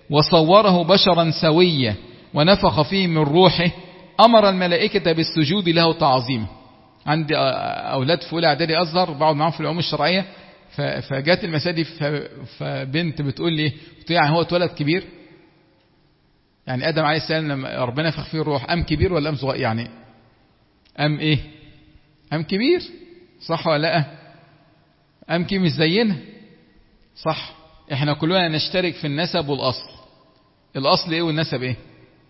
Speaker 1: وصوره بشرا سويا ونفخ فيه من روحه أمر الملائكة بالسجود له تعظيما. عندي أولاد في أولى إعدادي أزهر بقعد معاهم في العلوم الشرعية، فجات المسادي فبنت بتقول لي يعني هو اتولد كبير؟ يعني آدم عليه السلام لما ربنا نفخ فيه الروح أم كبير ولا أم صغير؟ يعني أم إيه؟ أم كبير صح ولا لا؟ أم كي مش زينا صح؟ إحنا كلنا نشترك في النسب والأصل. الأصل إيه والنسب إيه؟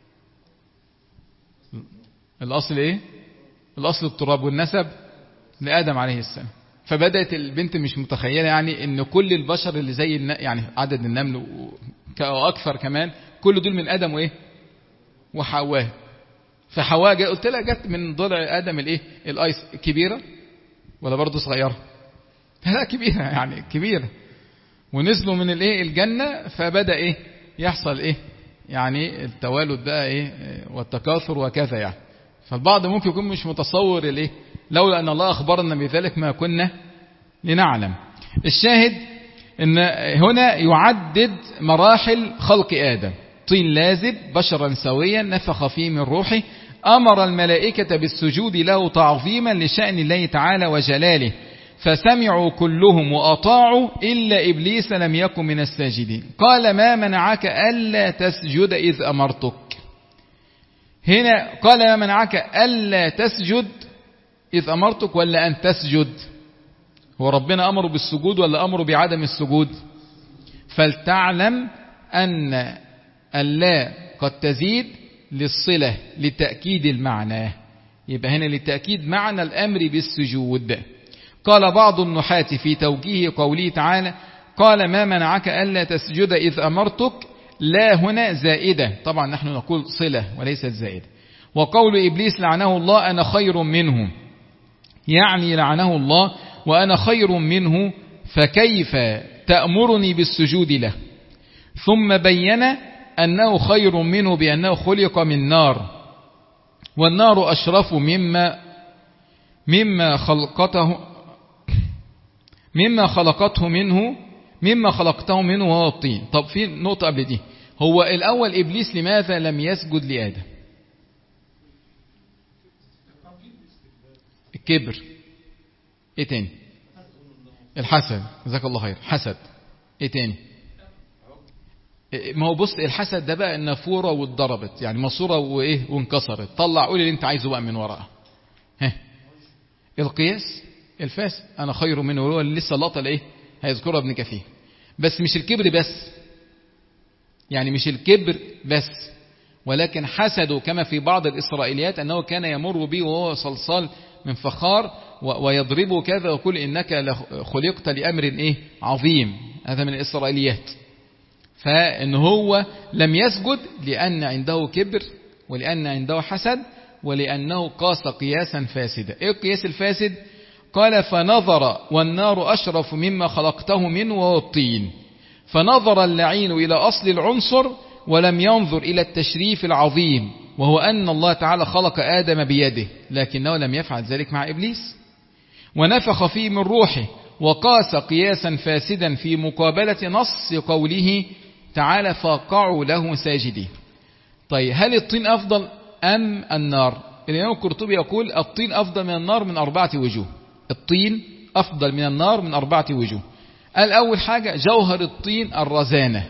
Speaker 1: الأصل إيه؟ الأصل التراب والنسب لآدم عليه السلام. فبدأت البنت مش متخيلة يعني إن كل البشر اللي زي يعني عدد النمل وأكثر كمان كل دول من آدم وإيه وحواء. فحواء جاء قلت لها جت من ضلع آدم الإيه الآيس كبيرة ولا برضه صغيرة؟ لا كبيرة يعني كبيرة. ونزلوا من الإيه الجنة فبدأ إيه يحصل إيه يعني التوالد بقى إيه والتكاثر وكذا يعني. فالبعض ممكن يكون مش متصور الإيه لولا أن الله أخبرنا بذلك ما كنا لنعلم. الشاهد أن هنا يعدد مراحل خلق آدم: طين لازب، بشرا سويا، نفخ فيه من روحه، أمر الملائكة بالسجود له تعظيما لشأن الله تعالى وجلاله، فسمعوا كلهم وأطاعوا إلا إبليس لم يكن من الساجدين. قال ما منعك ألا تسجد إذ أمرتك. هنا قال ما منعك ألا تسجد إذ أمرتك ولا أن تسجد؟ هو ربنا أمره بالسجود ولا أمره بعدم السجود؟ فلتعلم أن اللا قد تزيد للصلة لتأكيد المعنى. يبقى هنا لتأكيد معنى الأمر بالسجود. قال بعض النحاة في توجيه قوله تعالى قال ما منعك ألا تسجد إذ أمرتك، لا هنا زائدة، طبعا نحن نقول صلة وليست زائدة. وقول إبليس لعنه الله أنا خير منه، يعني لعنه الله وأنا خير منه، فكيف تأمرني بالسجود له. ثم بين أنه خير منه بأنه خلق من نار، والنار أشرف مما مما خلقته مما خلقته منه مما خلقته منه وهو الطين. طب في نقطة قبل دي، هو الأول إبليس لماذا لم يسجد لآدم؟ الكبر. ايه تاني؟ الحسد. جزاك الله خير. حسد. ايه تاني؟ ما هو بص، الحسد ده بقى النافورة واتضربت، يعني ماسورة وايه وانكسرت، طلع قول اللي انت عايزه بقى من وراها. ها، القياس الفاسد، انا خير منه، هو اللي لسه اللقطه الايه هيذكرها ابن كثير. بس مش الكبر بس، يعني مش الكبر بس، ولكن حسده كما في بعض الإسرائيليات أنه كان يمر به وهو صلصال من فخار ويضربه كذا ويقول إنك خلقت لأمر إيه عظيم. هذا من الإسرائيليات. فإن هو لم يسجد لأن عنده كبر، ولأن عنده حسد، ولأنه قاس قياسا فاسدا. إيه القياس الفاسد؟ قال فنظر والنار أشرف مما خلقته منه وهو الطين. فنظر اللعين إلى أصل العنصر ولم ينظر إلى التشريف العظيم، وهو أن الله تعالى خلق آدم بيده، لكنه لم يفعل ذلك مع إبليس. ونفخ فيه من روحه وقاس قياسا فاسدا في مقابلة نص قوله تعالى فقعوا له ساجدين. طيب هل الطين أفضل أم النار؟ الإمام القرطبي يقول الطين أفضل من النار من أربعة وجوه. الطين أفضل من النار من أربعة وجوه. الأول حاجة جوهر الطين الرزانة،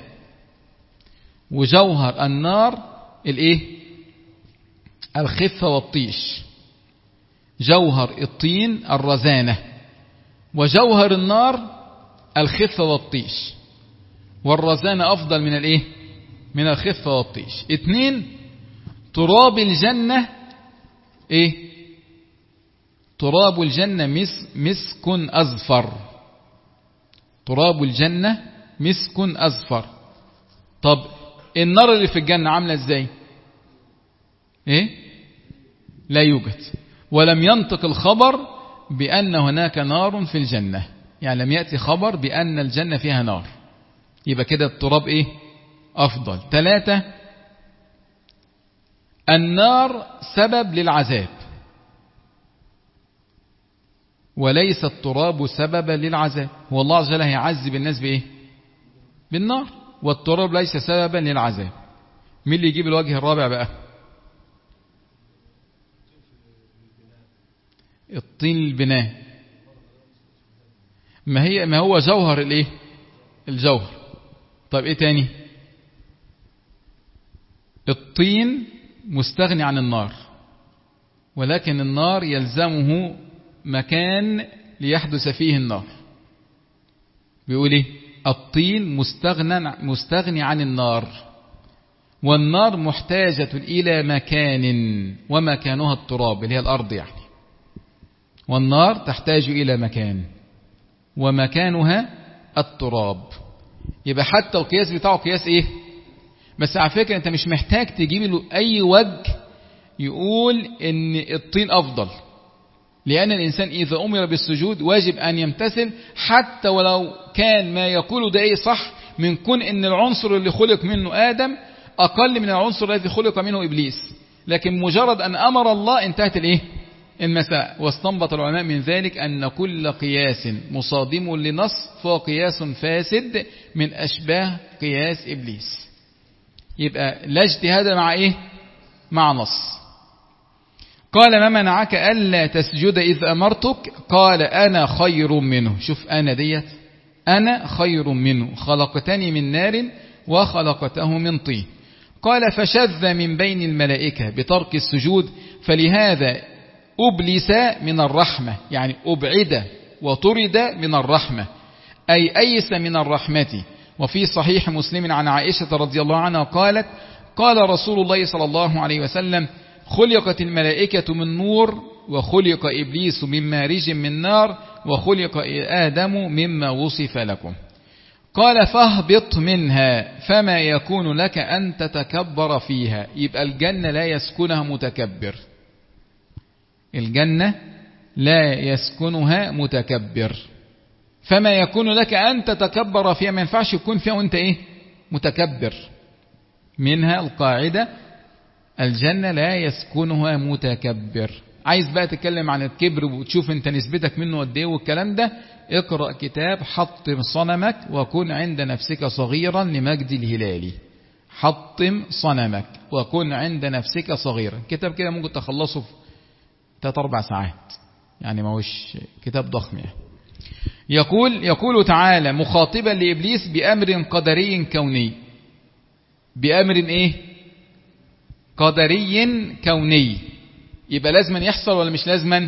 Speaker 1: وجوهر النار الايه الخفة والطيش. جوهر الطين الرزانة، وجوهر النار الخفة والطيش. والرزانة أفضل من الايه من الخفة والطيش. اتنين، تراب الجنة ايه تراب الجنة مس مسك أزفر. تراب الجنة مسك أزفر. طب النار اللي في الجنة عاملة ازاي؟ ايه لا يوجد، ولم ينطق الخبر بأن هناك نار في الجنة، يعني لم يأتي خبر بأن الجنة فيها نار. يبقى كده التراب ايه أفضل. ثلاثة، النار سبب للعذاب، وليس التراب سببا للعذاب. هو الله عز وجل هيعذب الناس بايه؟ بالنار، والتراب ليس سببا للعذاب. مين اللي يجيب الوجه الرابع بقى؟ الطين البناء. ما هي ما هو جوهر الايه الجوهر. طيب ايه تاني؟ الطين مستغني عن النار، ولكن النار يلزمه مكان ليحدث فيه النار. بيقول ايه؟ الطين مستغنى مستغني عن النار، والنار محتاجة إلى مكان، ومكانها التراب اللي هي الأرض يعني. والنار تحتاج إلى مكان، ومكانها التراب. يبقى حتى القياس بتاعه قياس ايه؟ بس على فكرة انت مش محتاج تجيب له اي وجه يقول ان الطين افضل، لأن الإنسان إذا أمر بالسجود واجب أن يمتثل، حتى ولو كان ما يقوله ده إيه صح، من كون إن العنصر اللي خلق منه آدم أقل من العنصر الذي خلق منه إبليس. لكن مجرد أن أمر الله انتهت الإيه المساء. واستنبط العلماء من ذلك أن كل قياس مصادم لنص فهو قياس فاسد من أشباه قياس إبليس. يبقى لا اجتهاد مع إيه مع نص. قال ما منعك ألا تسجد إذ أمرتك؟ قال أنا خير منه. شوف أنا ديت، أنا خير منه، خلقتني من نار وخلقته من طين. قال فشذ من بين الملائكة بترك السجود، فلهذا أبلس من الرحمة، يعني أبعد وطرد من الرحمة، أي أيس من الرحمة. وفي صحيح مسلم عن عائشة رضي الله عنها قالت قال رسول الله صلى الله عليه وسلم خلقت الملائكة من نور، وخلق إبليس من مارج من نار، وخلق آدم مما وصف لكم. قال فاهبط منها فما يكون لك أن تتكبر فيها. يبقى الجنة لا يسكنها متكبر، الجنة لا يسكنها متكبر. فما يكون لك أن تتكبر فيها، ما ينفعش يكون فيها وانت ايه متكبر. منها القاعدة الجنة لا يسكنها متكبر. عايز بقى تتكلم عن الكبر وتشوف انت نسبتك منه قد ايه والكلام ده، اقرأ كتاب حطم صنمك وكن عند نفسك صغيرا لمجد الهلالي. حطم صنمك وكن عند نفسك صغيرا، كتاب كده ممكن تخلصه في ثلاث أربع ساعات، يعني ما هوش كتاب ضخم يعني. يقول يقول تعالى مخاطبا لإبليس بأمر قدري كوني. بأمر ايه قدري كوني، يبقى لازما يحصل ولا مش لازما؟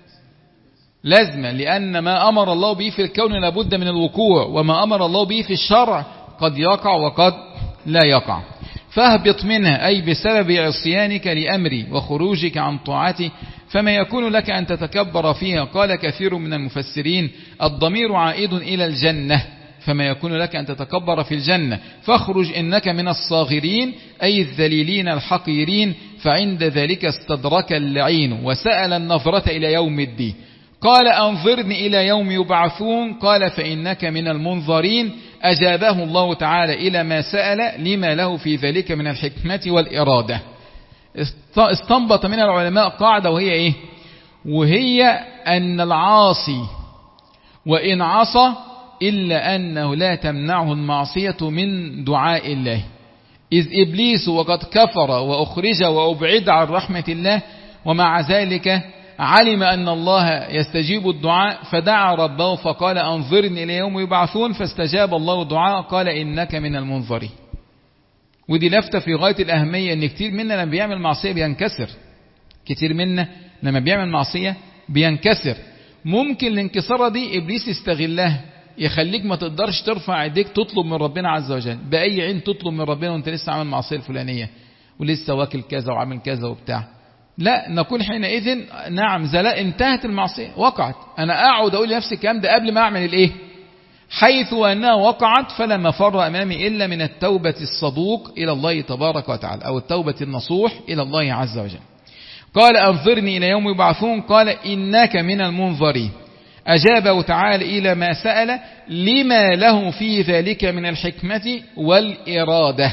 Speaker 1: لازما، لأن ما أمر الله به في الكون لابد من الوقوع، وما أمر الله به في الشرع قد يقع وقد لا يقع. فاهبط منها أي بسبب عصيانك لأمري وخروجك عن طاعتي، فما يكون لك أن تتكبر فيها. قال كثير من المفسرين الضمير عائد إلى الجنة، فما يكون لك أن تتكبر في الجنة، فاخرج إنك من الصاغرين أي الذليلين الحقيرين. فعند ذلك استدرك اللعين وسأل النظرة إلى يوم الدين. قال أنظرني إلى يوم يبعثون. قال فإنك من المنظرين. أجابه الله تعالى إلى ما سأل لما له في ذلك من الحكمة والإرادة. استنبط من العلماء قاعدة وهي إيه؟ وهي أن العاصي وإن عصى إلا أنه لا تمنعه المعصية من دعاء الله، إذ إبليس وقد كفر وأخرج وأبعد عن رحمة الله، ومع ذلك علم أن الله يستجيب الدعاء فدعا ربه فقال أنظرني إلى يوم يبعثون، فاستجاب الله الدعاء قال إنك من المنظرين. ودي لفتة في غاية الأهمية، أن كتير منا لما بيعمل معصية بينكسر. كتير منا لما بيعمل معصية بينكسر. ممكن الانكسارة دي إبليس يستغلها، يخليك ما تقدرش ترفع ايديك تطلب من ربنا عز وجل. بأي عين تطلب من ربنا وانت لسه عامل معصية الفلانية ولسه واكل كذا وعامل كذا وبتاع؟ لا، نقول حينئذ نعم زلاء انتهت المعصية وقعت. أنا أقعد أقول لنفسي الكلام ده قبل ما أعمل الإيه؟ حيث أنها وقعت فلا مفر أمامي إلا من التوبة الصدوق إلى الله تبارك وتعالى، أو التوبة النصوح إلى الله عز وجل. قال أنظرني إلى يوم يبعثون. قال إنك من المنظرين. أجابه تعالى إلى ما سأل لما له في ذلك من الحكمة والإرادة.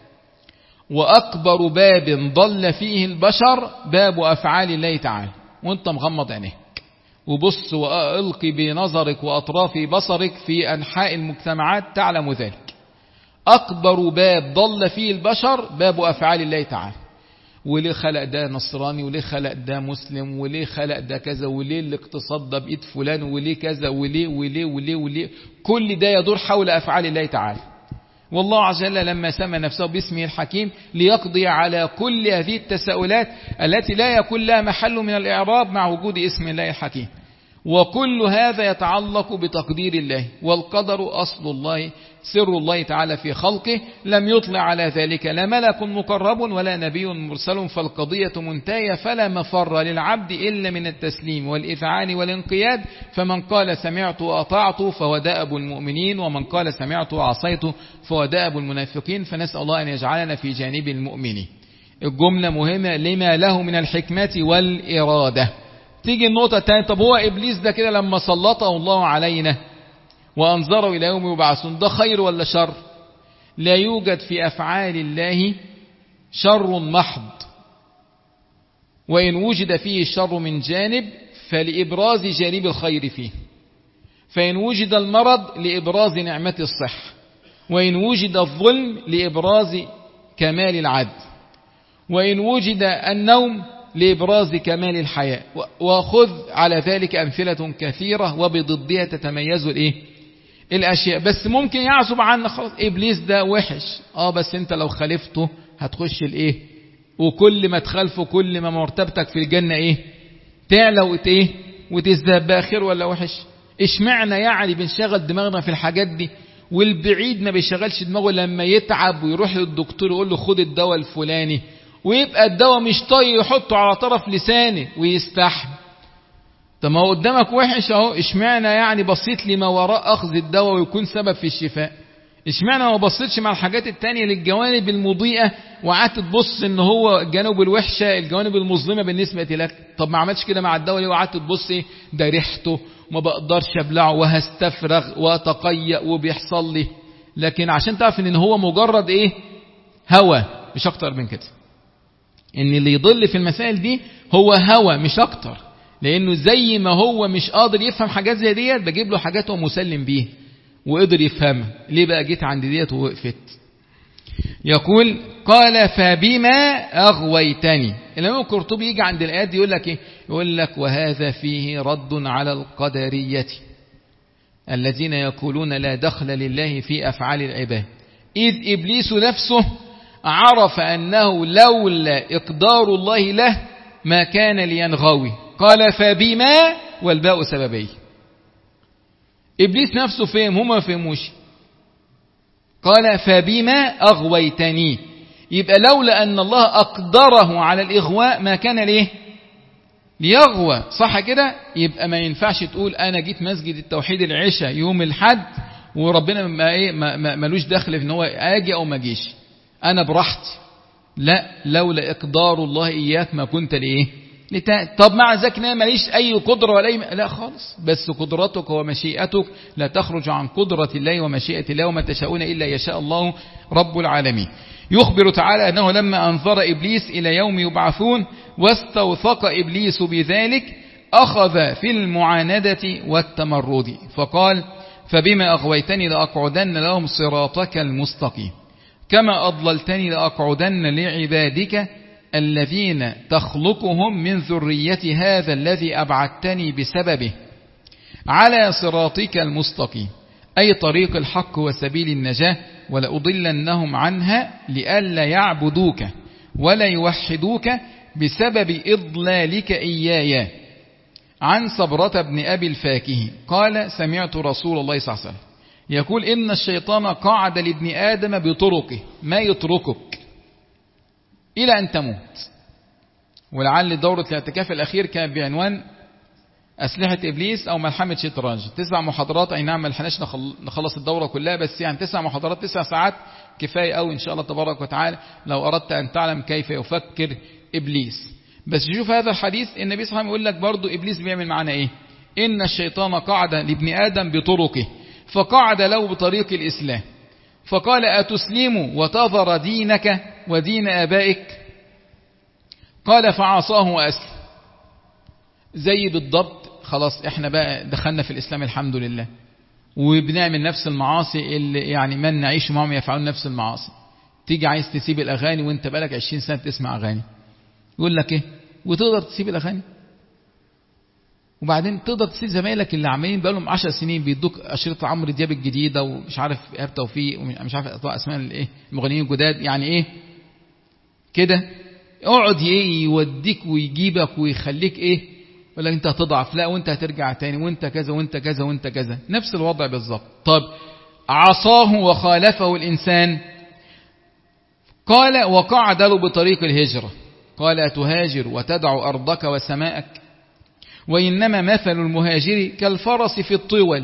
Speaker 1: وأكبر باب ضل فيه البشر باب أفعال الله تعالى. وانت مغمض عينيك وبص وألقي بنظرك وأطراف بصرك في أنحاء المجتمعات تعلم ذلك. أكبر باب ضل فيه البشر باب أفعال الله تعالى. وليه خلق ده نصراني، وليه خلق ده مسلم، وليه خلق ده كذا، وليه الاقتصاد ده بإيد فلان، وليه كذا، وليه وليه وليه وليه. كل ده يدور حول أفعال الله تعالى. والله عز وجل لما سمى نفسه باسمه الحكيم ليقضي على كل هذه التساؤلات التي لا يكون لها محل من الإعراب مع وجود اسم الله الحكيم. وكل هذا يتعلق بتقدير الله، والقدر أصل الله سر الله تعالى في خلقه، لم يطلع على ذلك لا ملك مقرب ولا نبي مرسل، فالقضية منتهية فلا مفر للعبد إلا من التسليم والإذعان والانقياد. فمن قال سمعت وأطعت فهو دأب المؤمنين، ومن قال سمعت وعصيت فهو دأب المنافقين. فنسأل الله أن يجعلنا في جانب المؤمنين. الجملة مهمة، لما له من الحكمة والإرادة. تيجي النقطة الثانية، طب هو إبليس ده كده لما سلطه الله علينا وأنظره إلى يوم يبعثون، ده خير ولا شر؟ لا يوجد في أفعال الله شر محض، وإن وجد فيه الشر من جانب فلإبراز جانب الخير فيه. فإن وجد المرض لإبراز نعمة الصحة، وإن وجد الظلم لإبراز كمال العدل، وإن وجد النوم لإبراز كمال الحياة. وخذ على ذلك أمثلة كثيرة وبضدها تتميز الإيه؟ الأشياء. بس ممكن يعزب عنك خلاص إبليس ده وحش، آه بس أنت لو خالفته هتخش الإيه؟ وكل ما تخالفه كل ما مرتبتك في الجنة إيه؟ تعلى وإيه؟ وتزداد بقى خير ولا وحش؟ إشمعنا يعني بنشغل دماغنا في الحاجات دي، والبعيد ما بيشغلش دماغه لما يتعب ويروح للدكتور يقول له خد الدواء الفلاني، ويبقى الدواء مش طايق يحطه على طرف لسانه ويستحمل. طب ما هو قدامك وحش اهو، اشمعنى يعني بصيت لي ما وراء اخذ الدواء ويكون سبب في الشفاء؟ اشمعنى ما بصيتش مع الحاجات التانية للجوانب المضيئة وقعدت تبص ان هو الجانب الوحشة الجوانب المظلمة بالنسبة لك؟ طب ما عملتش كده مع الدواء ليه وقعدت تبص ايه ده ريحته ما بقدرش ابلعه وهستفرغ واتقيأ وبيحصل لي؟ لكن عشان تعرف ان هو مجرد ايه هوى مش اكتر من كده. ان اللي يضل في المسائل دي هو هوى مش اكتر، لانه زي ما هو مش قادر يفهم حاجات زي ديت بجيب له حاجات هو مسلم بيه وقدر يفهمها. ليه بقى جيت عند ديت ووقفت؟ يقول قال فبما أغويتني. الإمام القرطبي يجي عند الآيات دي يقول لك إيه؟ يقول لك وهذا فيه رد على القدرية الذين يقولون لا دخل لله في أفعال العباد، إذ إبليس نفسه عرف أنه لولا إقدار الله له ما كان لينغوي. قال فبما والباء سببي. إبليس نفسه فهم هم ما فهموش. قال فبما أغويتني، يبقى لولا أن الله أقدره على الإغواء ما كان ليه ليغوى، صح كده؟ يبقى ما ينفعش تقول أنا جيت مسجد التوحيد العشاء يوم الحد وربنا ما إيه ما ملوش دخل في إن هو أجي أو ما جيش، أنا براحتي. لا، لولا إقدار الله إياك ما كنت لإيه لتا... طب مع ذلك أنا ماليش أي قدرة ولا أي... لا خالص، بس قدرتك ومشيئتك لا تخرج عن قدرة الله ومشيئة الله، وما تشاءون إلا يشاء الله رب العالمين. يخبر تعالى أنه لما أنظر إبليس إلى يوم يبعثون واستوثق إبليس بذلك أخذ في المعاندة والتمرد، فقال فبما أغويتني لأقعدن لهم صراطك المستقيم كما أضللتني لأقعدن لعبادك الذين تخلقهم من ذرية هذا الذي أبعدتني بسببه على صراطك المستقيم، أي طريق الحق وسبيل النجاة، ولأضلنهم عنها لئلا يعبدوك ولا يوحدوك بسبب إضلالك إياي. عن صبرة بن أبي الفاكه قال سمعت رسول الله صلى الله عليه وسلم يقول إن الشيطان قعد لابن آدم بطرقه ما يتركك إلى أن تموت. ولعل دورة الاعتكاف الأخير كان بعنوان أسلحة إبليس أو ملحمة شطرنج، تسع محاضرات. أي نعم ملحناش نخلص الدورة كلها، بس يعني تسع محاضرات تسع ساعات كفاية أو إن شاء الله تبارك وتعالى لو أردت أن تعلم كيف يفكر إبليس. بس شوف هذا الحديث النبي صلى الله عليه وسلم يقول لك برضو إبليس بيعمل معنا إيه؟ إن الشيطان قعد لابن آدم بطرقه فقعد له بطريق الإسلام فقال أتسلم وتظر دينك ودين آبائك؟ قال فعصاه وأسلم. زي بالضبط، خلاص احنا بقى دخلنا في الإسلام الحمد لله وبنعمل نفس المعاصي اللي يعني من نعيش معهم يفعلون نفس المعاصي. تيجي عايز تسيب الأغاني وانت بقالك عشرين سنة تسمع أغاني، يقول لك ايه وتقدر تسيب الأغاني؟ وبعدين تقدر تسيب زمايلك اللي عاملين بقالهم عشر سنين بيدوك أشرطة عمرو دياب الجديدة ومش عارف إيهاب توفيق ومش عارف أسماء الايه المغنيين الجداد، يعني ايه كده؟ اقعد ايه يوديك ويجيبك ويخليك ايه ولا انت هتضعف، لا وانت هترجع تاني وانت كذا وانت كذا وانت كذا، نفس الوضع بالظبط. طب عصاه وخالفه الإنسان، قال وقعد له بطريق الهجرة، قال أتهاجر وتدع أرضك وسماءك؟ وإنما مثل المهاجر كالفرس في الطول.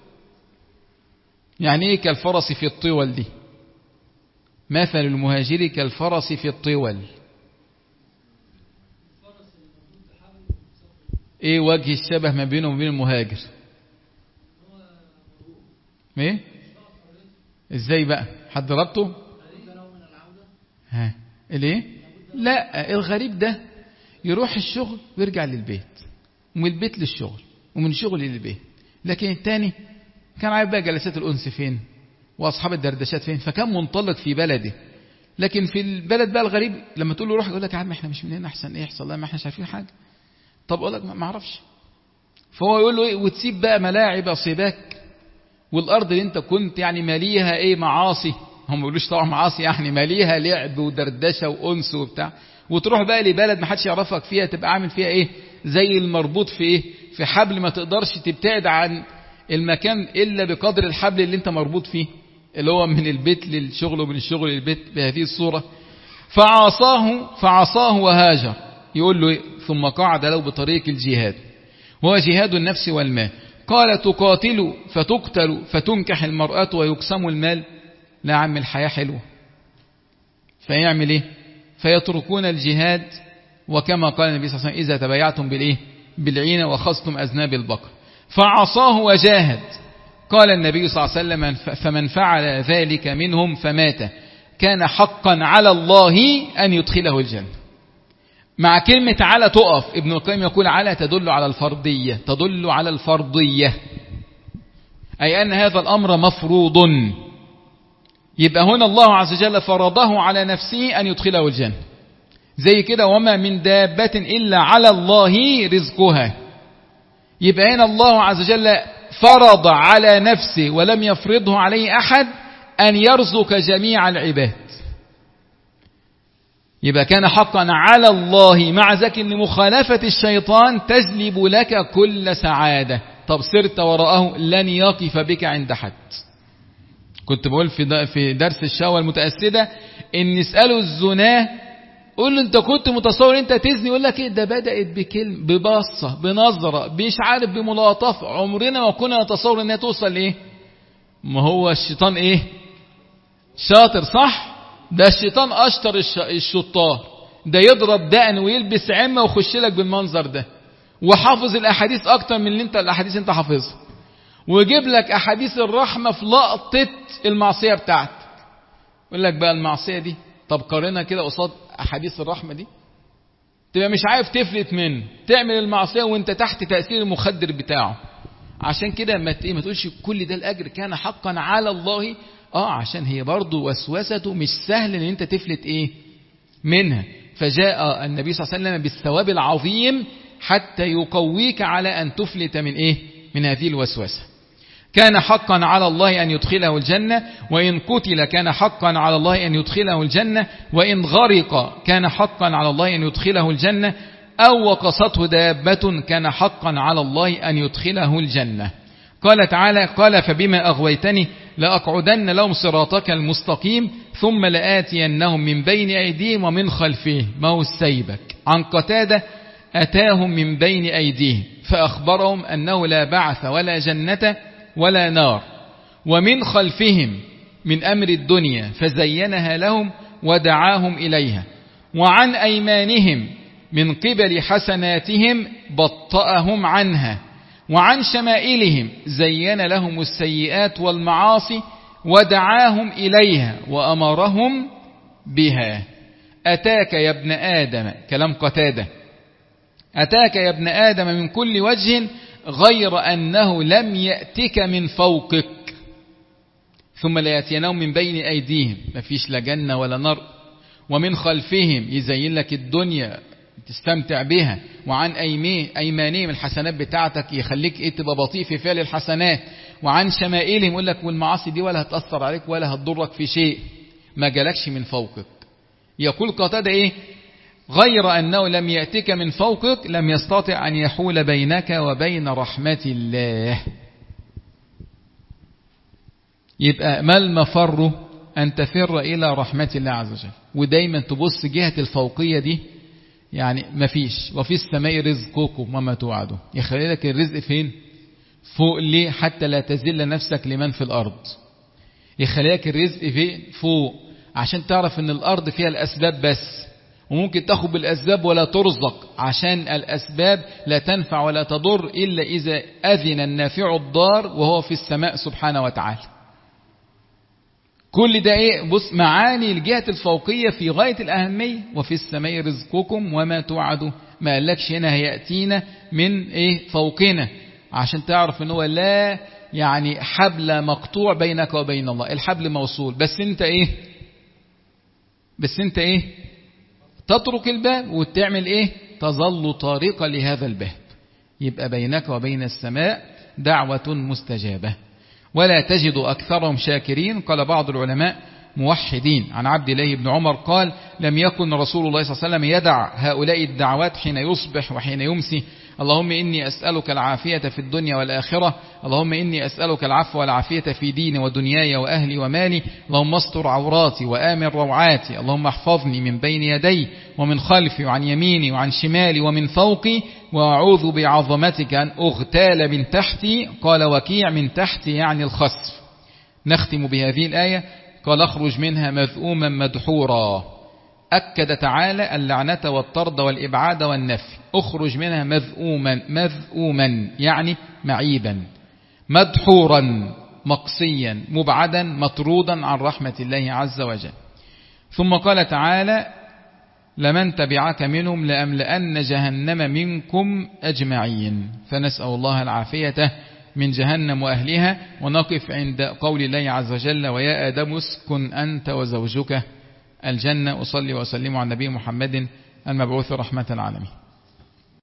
Speaker 1: يعني ايه كالفرس في الطول دي؟ مثل المهاجر كالفرس في الطول. ايه وجه الشبه ما بينه وبين المهاجر؟ ايه ازاي بقى؟ حد ربطه؟ ها الايه؟ لا، الغريب ده يروح الشغل ويرجع للبيت ومن البيت للشغل ومن الشغل للبيت، لكن التاني كان عارف بقى جلسات الأنس فين واصحاب الدردشات فين، فكان منطلق في بلده. لكن في البلد بقى الغريب لما تقول له روح يقول لك يا عم احنا مش من هنا، احسن ايه يحصل؟ لا ما احنا شايفين حاجه. طب اقول لك ما اعرفش. فهو يقول له ايه وتسيب بقى ملاعب صباك والارض اللي انت كنت يعني ماليها ايه معاصي، هم ما بيقولوش طبعا معاصي، يعني ماليها لعب ودردشه وانس وبتاع، وتروح بقى لبلد ما حدش يعرفك فيها تبقى عامل فيها ايه زي المربوط في ايه في حبل، ما تقدرش تبتعد عن المكان الا بقدر الحبل اللي انت مربوط فيه اللي هو من البيت للشغل ومن الشغل للبيت بهذه الصورة. فعصاه فعصاه وهاجر. يقول له إيه؟ ثم قعد له بطريق الجهاد وهو جهاد النفس والمال. قال تقاتل فتقتل فتنكح المرأة ويقسم المال؟ لا يا عم الحياة حلوة، فيعمل ايه؟ فيتركون الجهاد. وكما قال النبي صلى الله عليه وسلم إذا تبايعتم بالإيه؟ بالعينة وخصتم أذناب البقر. فعصاه وجاهد. قال النبي صلى الله عليه وسلم فمن فعل ذلك منهم فمات كان حقا على الله أن يدخله الجنة. مع كلمة على تقف، ابن القيم يقول على تدل على الفرضية، تدل على الفرضية، أي أن هذا الأمر مفروض. يبقى هنا الله عز وجل فرضه على نفسه أن يدخله الجنة. زي كده وما من دابة إلا على الله رزقها. يبقى هنا الله عز وجل فرض على نفسه ولم يفرضه عليه أحد أن يرزق جميع العباد. يبقى كان حقا على الله، مع ذلك أن مخالفة الشيطان تجلب لك كل سعادة. طب سرت وراءه لن يقف بك عند حد. كنت بقول في درس الشهوة المتأسدة إن نسأله الزناه قول له انت كنت متصور انت تزني، يقول لك ايه ده بدأت بكلمة ببصة بنظرة مش عارف بملاطفة، عمرنا ما كنا نتصور انها توصل ايه. ما هو الشيطان ايه شاطر صح، ده الشيطان اشطر الشطار، ده يضرب دقن ويلبس عمة ويخش لك بالمنظر ده، وحافظ الاحاديث اكتر من اللي انت الاحاديث انت حافظها، ويجيب لك احاديث الرحمة في لقطة المعصية بتاعتك. يقول لك بقى المعصية دي طب قارنها كده قصاد احاديث الرحمه دي، تبقى مش عارف تفلت منه، تعمل المعصيه وانت تحت تاثير المخدر بتاعه. عشان كده ما ما تقولش كل ده الاجر كان حقا على الله، اه عشان هي برضو وسوسته مش سهل ان انت تفلت ايه منها. فجاء النبي صلى الله عليه وسلم بالثواب العظيم حتى يقويك على ان تفلت من ايه من هذه الوسوسه. كان حقا على الله أن يدخله الجنة، وإن قتل كان حقا على الله أن يدخله الجنة، وإن غرق كان حقا على الله أن يدخله الجنة، أو وقصته دابة كان حقا على الله أن يدخله الجنة. قال تعالى قال فبما أغويتني لأقعدن لهم صراطك المستقيم ثم لآتينهم من بين أيديهم ومن خلفهم. ما هو السيبك عن قتادة أتاهم من بين أيديهم فأخبرهم أنه لا بعث ولا جنة ولا نار، ومن خلفهم من أمر الدنيا فزينها لهم ودعاهم إليها، وعن أيمانهم من قبل حسناتهم بطأهم عنها، وعن شمائلهم زين لهم السيئات والمعاصي ودعاهم إليها وأمرهم بها. أتاك يا ابن آدم، كلام قتادة، أتاك يا ابن آدم من كل وجه غير أنه لم يأتك من فوقك، ثم لا يأتينهم من بين أيديهم، ما فيش لا جنة ولا نار، ومن خلفهم يزين لك الدنيا تستمتع بها، وعن أيمانهم الحسنات بتاعتك يخليك إيه تبقى بطيء في فعل الحسنات، وعن شمائلهم يقول لك والمعاصي دي ولا هتأثر عليك ولا هتضرك في شيء، ما جالكش من فوقك. يقول قتادة إيه غير أنه لم يأتك من فوقك لم يستطع أن يحول بينك وبين رحمة الله. يبقى ما المفر أن تفر إلى رحمة الله عز وجل، ودايما تبص جهة الفوقية دي، يعني مفيش وفي السماء رزقكم وما توعدون، يخلي لك الرزق فين فوق، ليه حتى لا تذل نفسك لمن في الأرض، يخلي لك الرزق فين فوق عشان تعرف أن الأرض فيها الأسباب بس، وممكن تاخد بالأسباب ولا ترزق، عشان الأسباب لا تنفع ولا تضر إلا إذا أذن النافع الضار وهو في السماء سبحانه وتعالى. كل ده إيه بص معاني الجهة الفوقية في غاية الأهمية. وفي السماء رزقكم وما توعدوا، ما قالكش هنا هيأتينا من إيه فوقنا، عشان تعرف إن هو لا يعني حبل مقطوع بينك وبين الله، الحبل موصول، بس أنت إيه بس أنت إيه تترك الباب وتعمل إيه تظل طريقة لهذا الباب. يبقى بينك وبين السماء دعوة مستجابة. ولا تجد أكثرهم شاكرين. قال بعض العلماء موحدين. عن عبد الله بن عمر قال لم يكن رسول الله صلى الله عليه وسلم يدع هؤلاء الدعوات حين يصبح وحين يمسي: اللهم إني أسألك العافية في الدنيا والآخرة، اللهم إني أسألك العفو والعافية في ديني ودنياي وأهلي ومالي، اللهم استر عوراتي وآمن روعاتي، اللهم احفظني من بين يدي ومن خلفي وعن يميني وعن شمالي ومن فوقي، وأعوذ بعظمتك أن أغتال من تحتي. قال وكيع من تحتي يعني الخسف. نختم بهذه الآية. قال اخرج منها مذءوما مدحورا. أكد تعالى اللعنة والطرد والإبعاد والنفي. اخرج منها مذءوما، مذءوما يعني معيبا، مدحورا مقصيا، مبعدا مطرودا عن رحمة الله عز وجل. ثم قال تعالى لمن تبعك منهم لأملأن جهنم منكم أجمعين. فنسأل الله العافية من جهنم وأهلها. ونقف عند قول الله عز وجل ويا آدم اسكن أنت وزوجك الجنة. أصلي وأسلم على النبي محمد المبعوث رحمة العالمين.